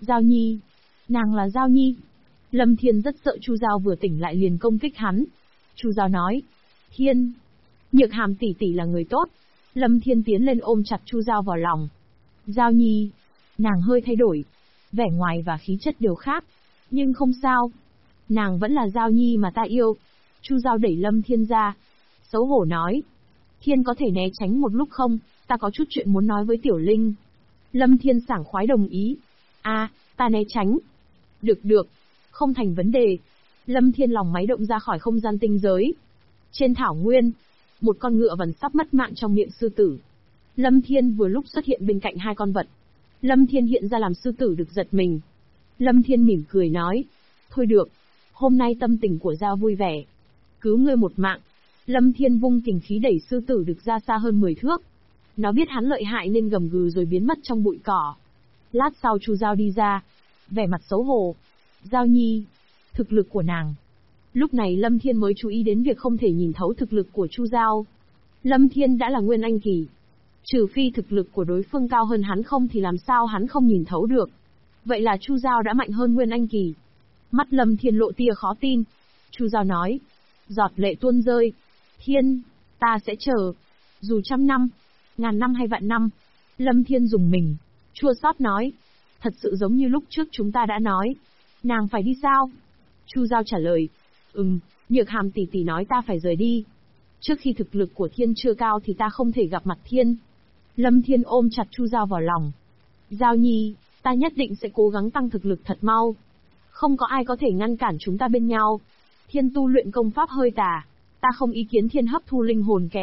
Giao Nhi. Nàng là Giao Nhi. Lâm Thiên rất sợ Chu Giao vừa tỉnh lại liền công kích hắn. Chu Giao nói. Thiên. Nhược Hàm tỷ tỷ là người tốt. Lâm Thiên tiến lên ôm chặt Chu Giao vào lòng. Giao Nhi. Nàng hơi thay đổi. Vẻ ngoài và khí chất đều khác. Nhưng không sao. Nàng vẫn là Giao Nhi mà ta yêu. Chu Giao đẩy Lâm Thiên ra. Xấu hổ nói. Thiên có thể né tránh một lúc không? Ta có chút chuyện muốn nói với Tiểu Linh. Lâm Thiên sảng khoái đồng ý. Ta né tránh. Được. Không thành vấn đề. Lâm Thiên lòng máy động ra khỏi không gian tinh giới. Trên thảo nguyên, một con ngựa vằn sắp mất mạng trong miệng sư tử. Lâm Thiên vừa lúc xuất hiện bên cạnh hai con vật. Lâm Thiên hiện ra làm sư tử được giật mình. Lâm Thiên mỉm cười nói. Thôi được. Hôm nay tâm tình của Giao vui vẻ. Cứu ngươi một mạng. Lâm Thiên vung kình khí đẩy sư tử được ra xa hơn 10 thước. Nó biết hắn lợi hại nên gầm gừ rồi biến mất trong bụi cỏ. Lát sau Chu Giao đi ra. Vẻ mặt xấu hổ. Giao Nhi. Thực lực của nàng. Lúc này Lâm Thiên mới chú ý đến việc không thể nhìn thấu thực lực của Chu Giao. Lâm Thiên đã là Nguyên Anh kỳ. Trừ phi thực lực của đối phương cao hơn hắn không thì làm sao hắn không nhìn thấu được. Vậy là Chu Giao đã mạnh hơn Nguyên Anh kỳ. Mắt Lâm Thiên lộ tia khó tin. Chu Giao nói. Giọt lệ tuôn rơi. Thiên, ta sẽ chờ. Dù 100 năm, 1000 năm hay vạn năm. Lâm Thiên dùng mình. Chua xót nói. Thật sự giống như lúc trước chúng ta đã nói. Nàng phải đi sao? Chu Giao trả lời. Nhược Hàm tỷ tỷ nói ta phải rời đi. Trước khi thực lực của Thiên chưa cao thì ta không thể gặp mặt Thiên. Lâm Thiên ôm chặt Chu Giao vào lòng. Giao Nhi, ta nhất định sẽ cố gắng tăng thực lực thật mau. Không có ai có thể ngăn cản chúng ta bên nhau. Thiên tu luyện công pháp hơi tà. Ta không ý kiến Thiên hấp thu linh hồn kẻ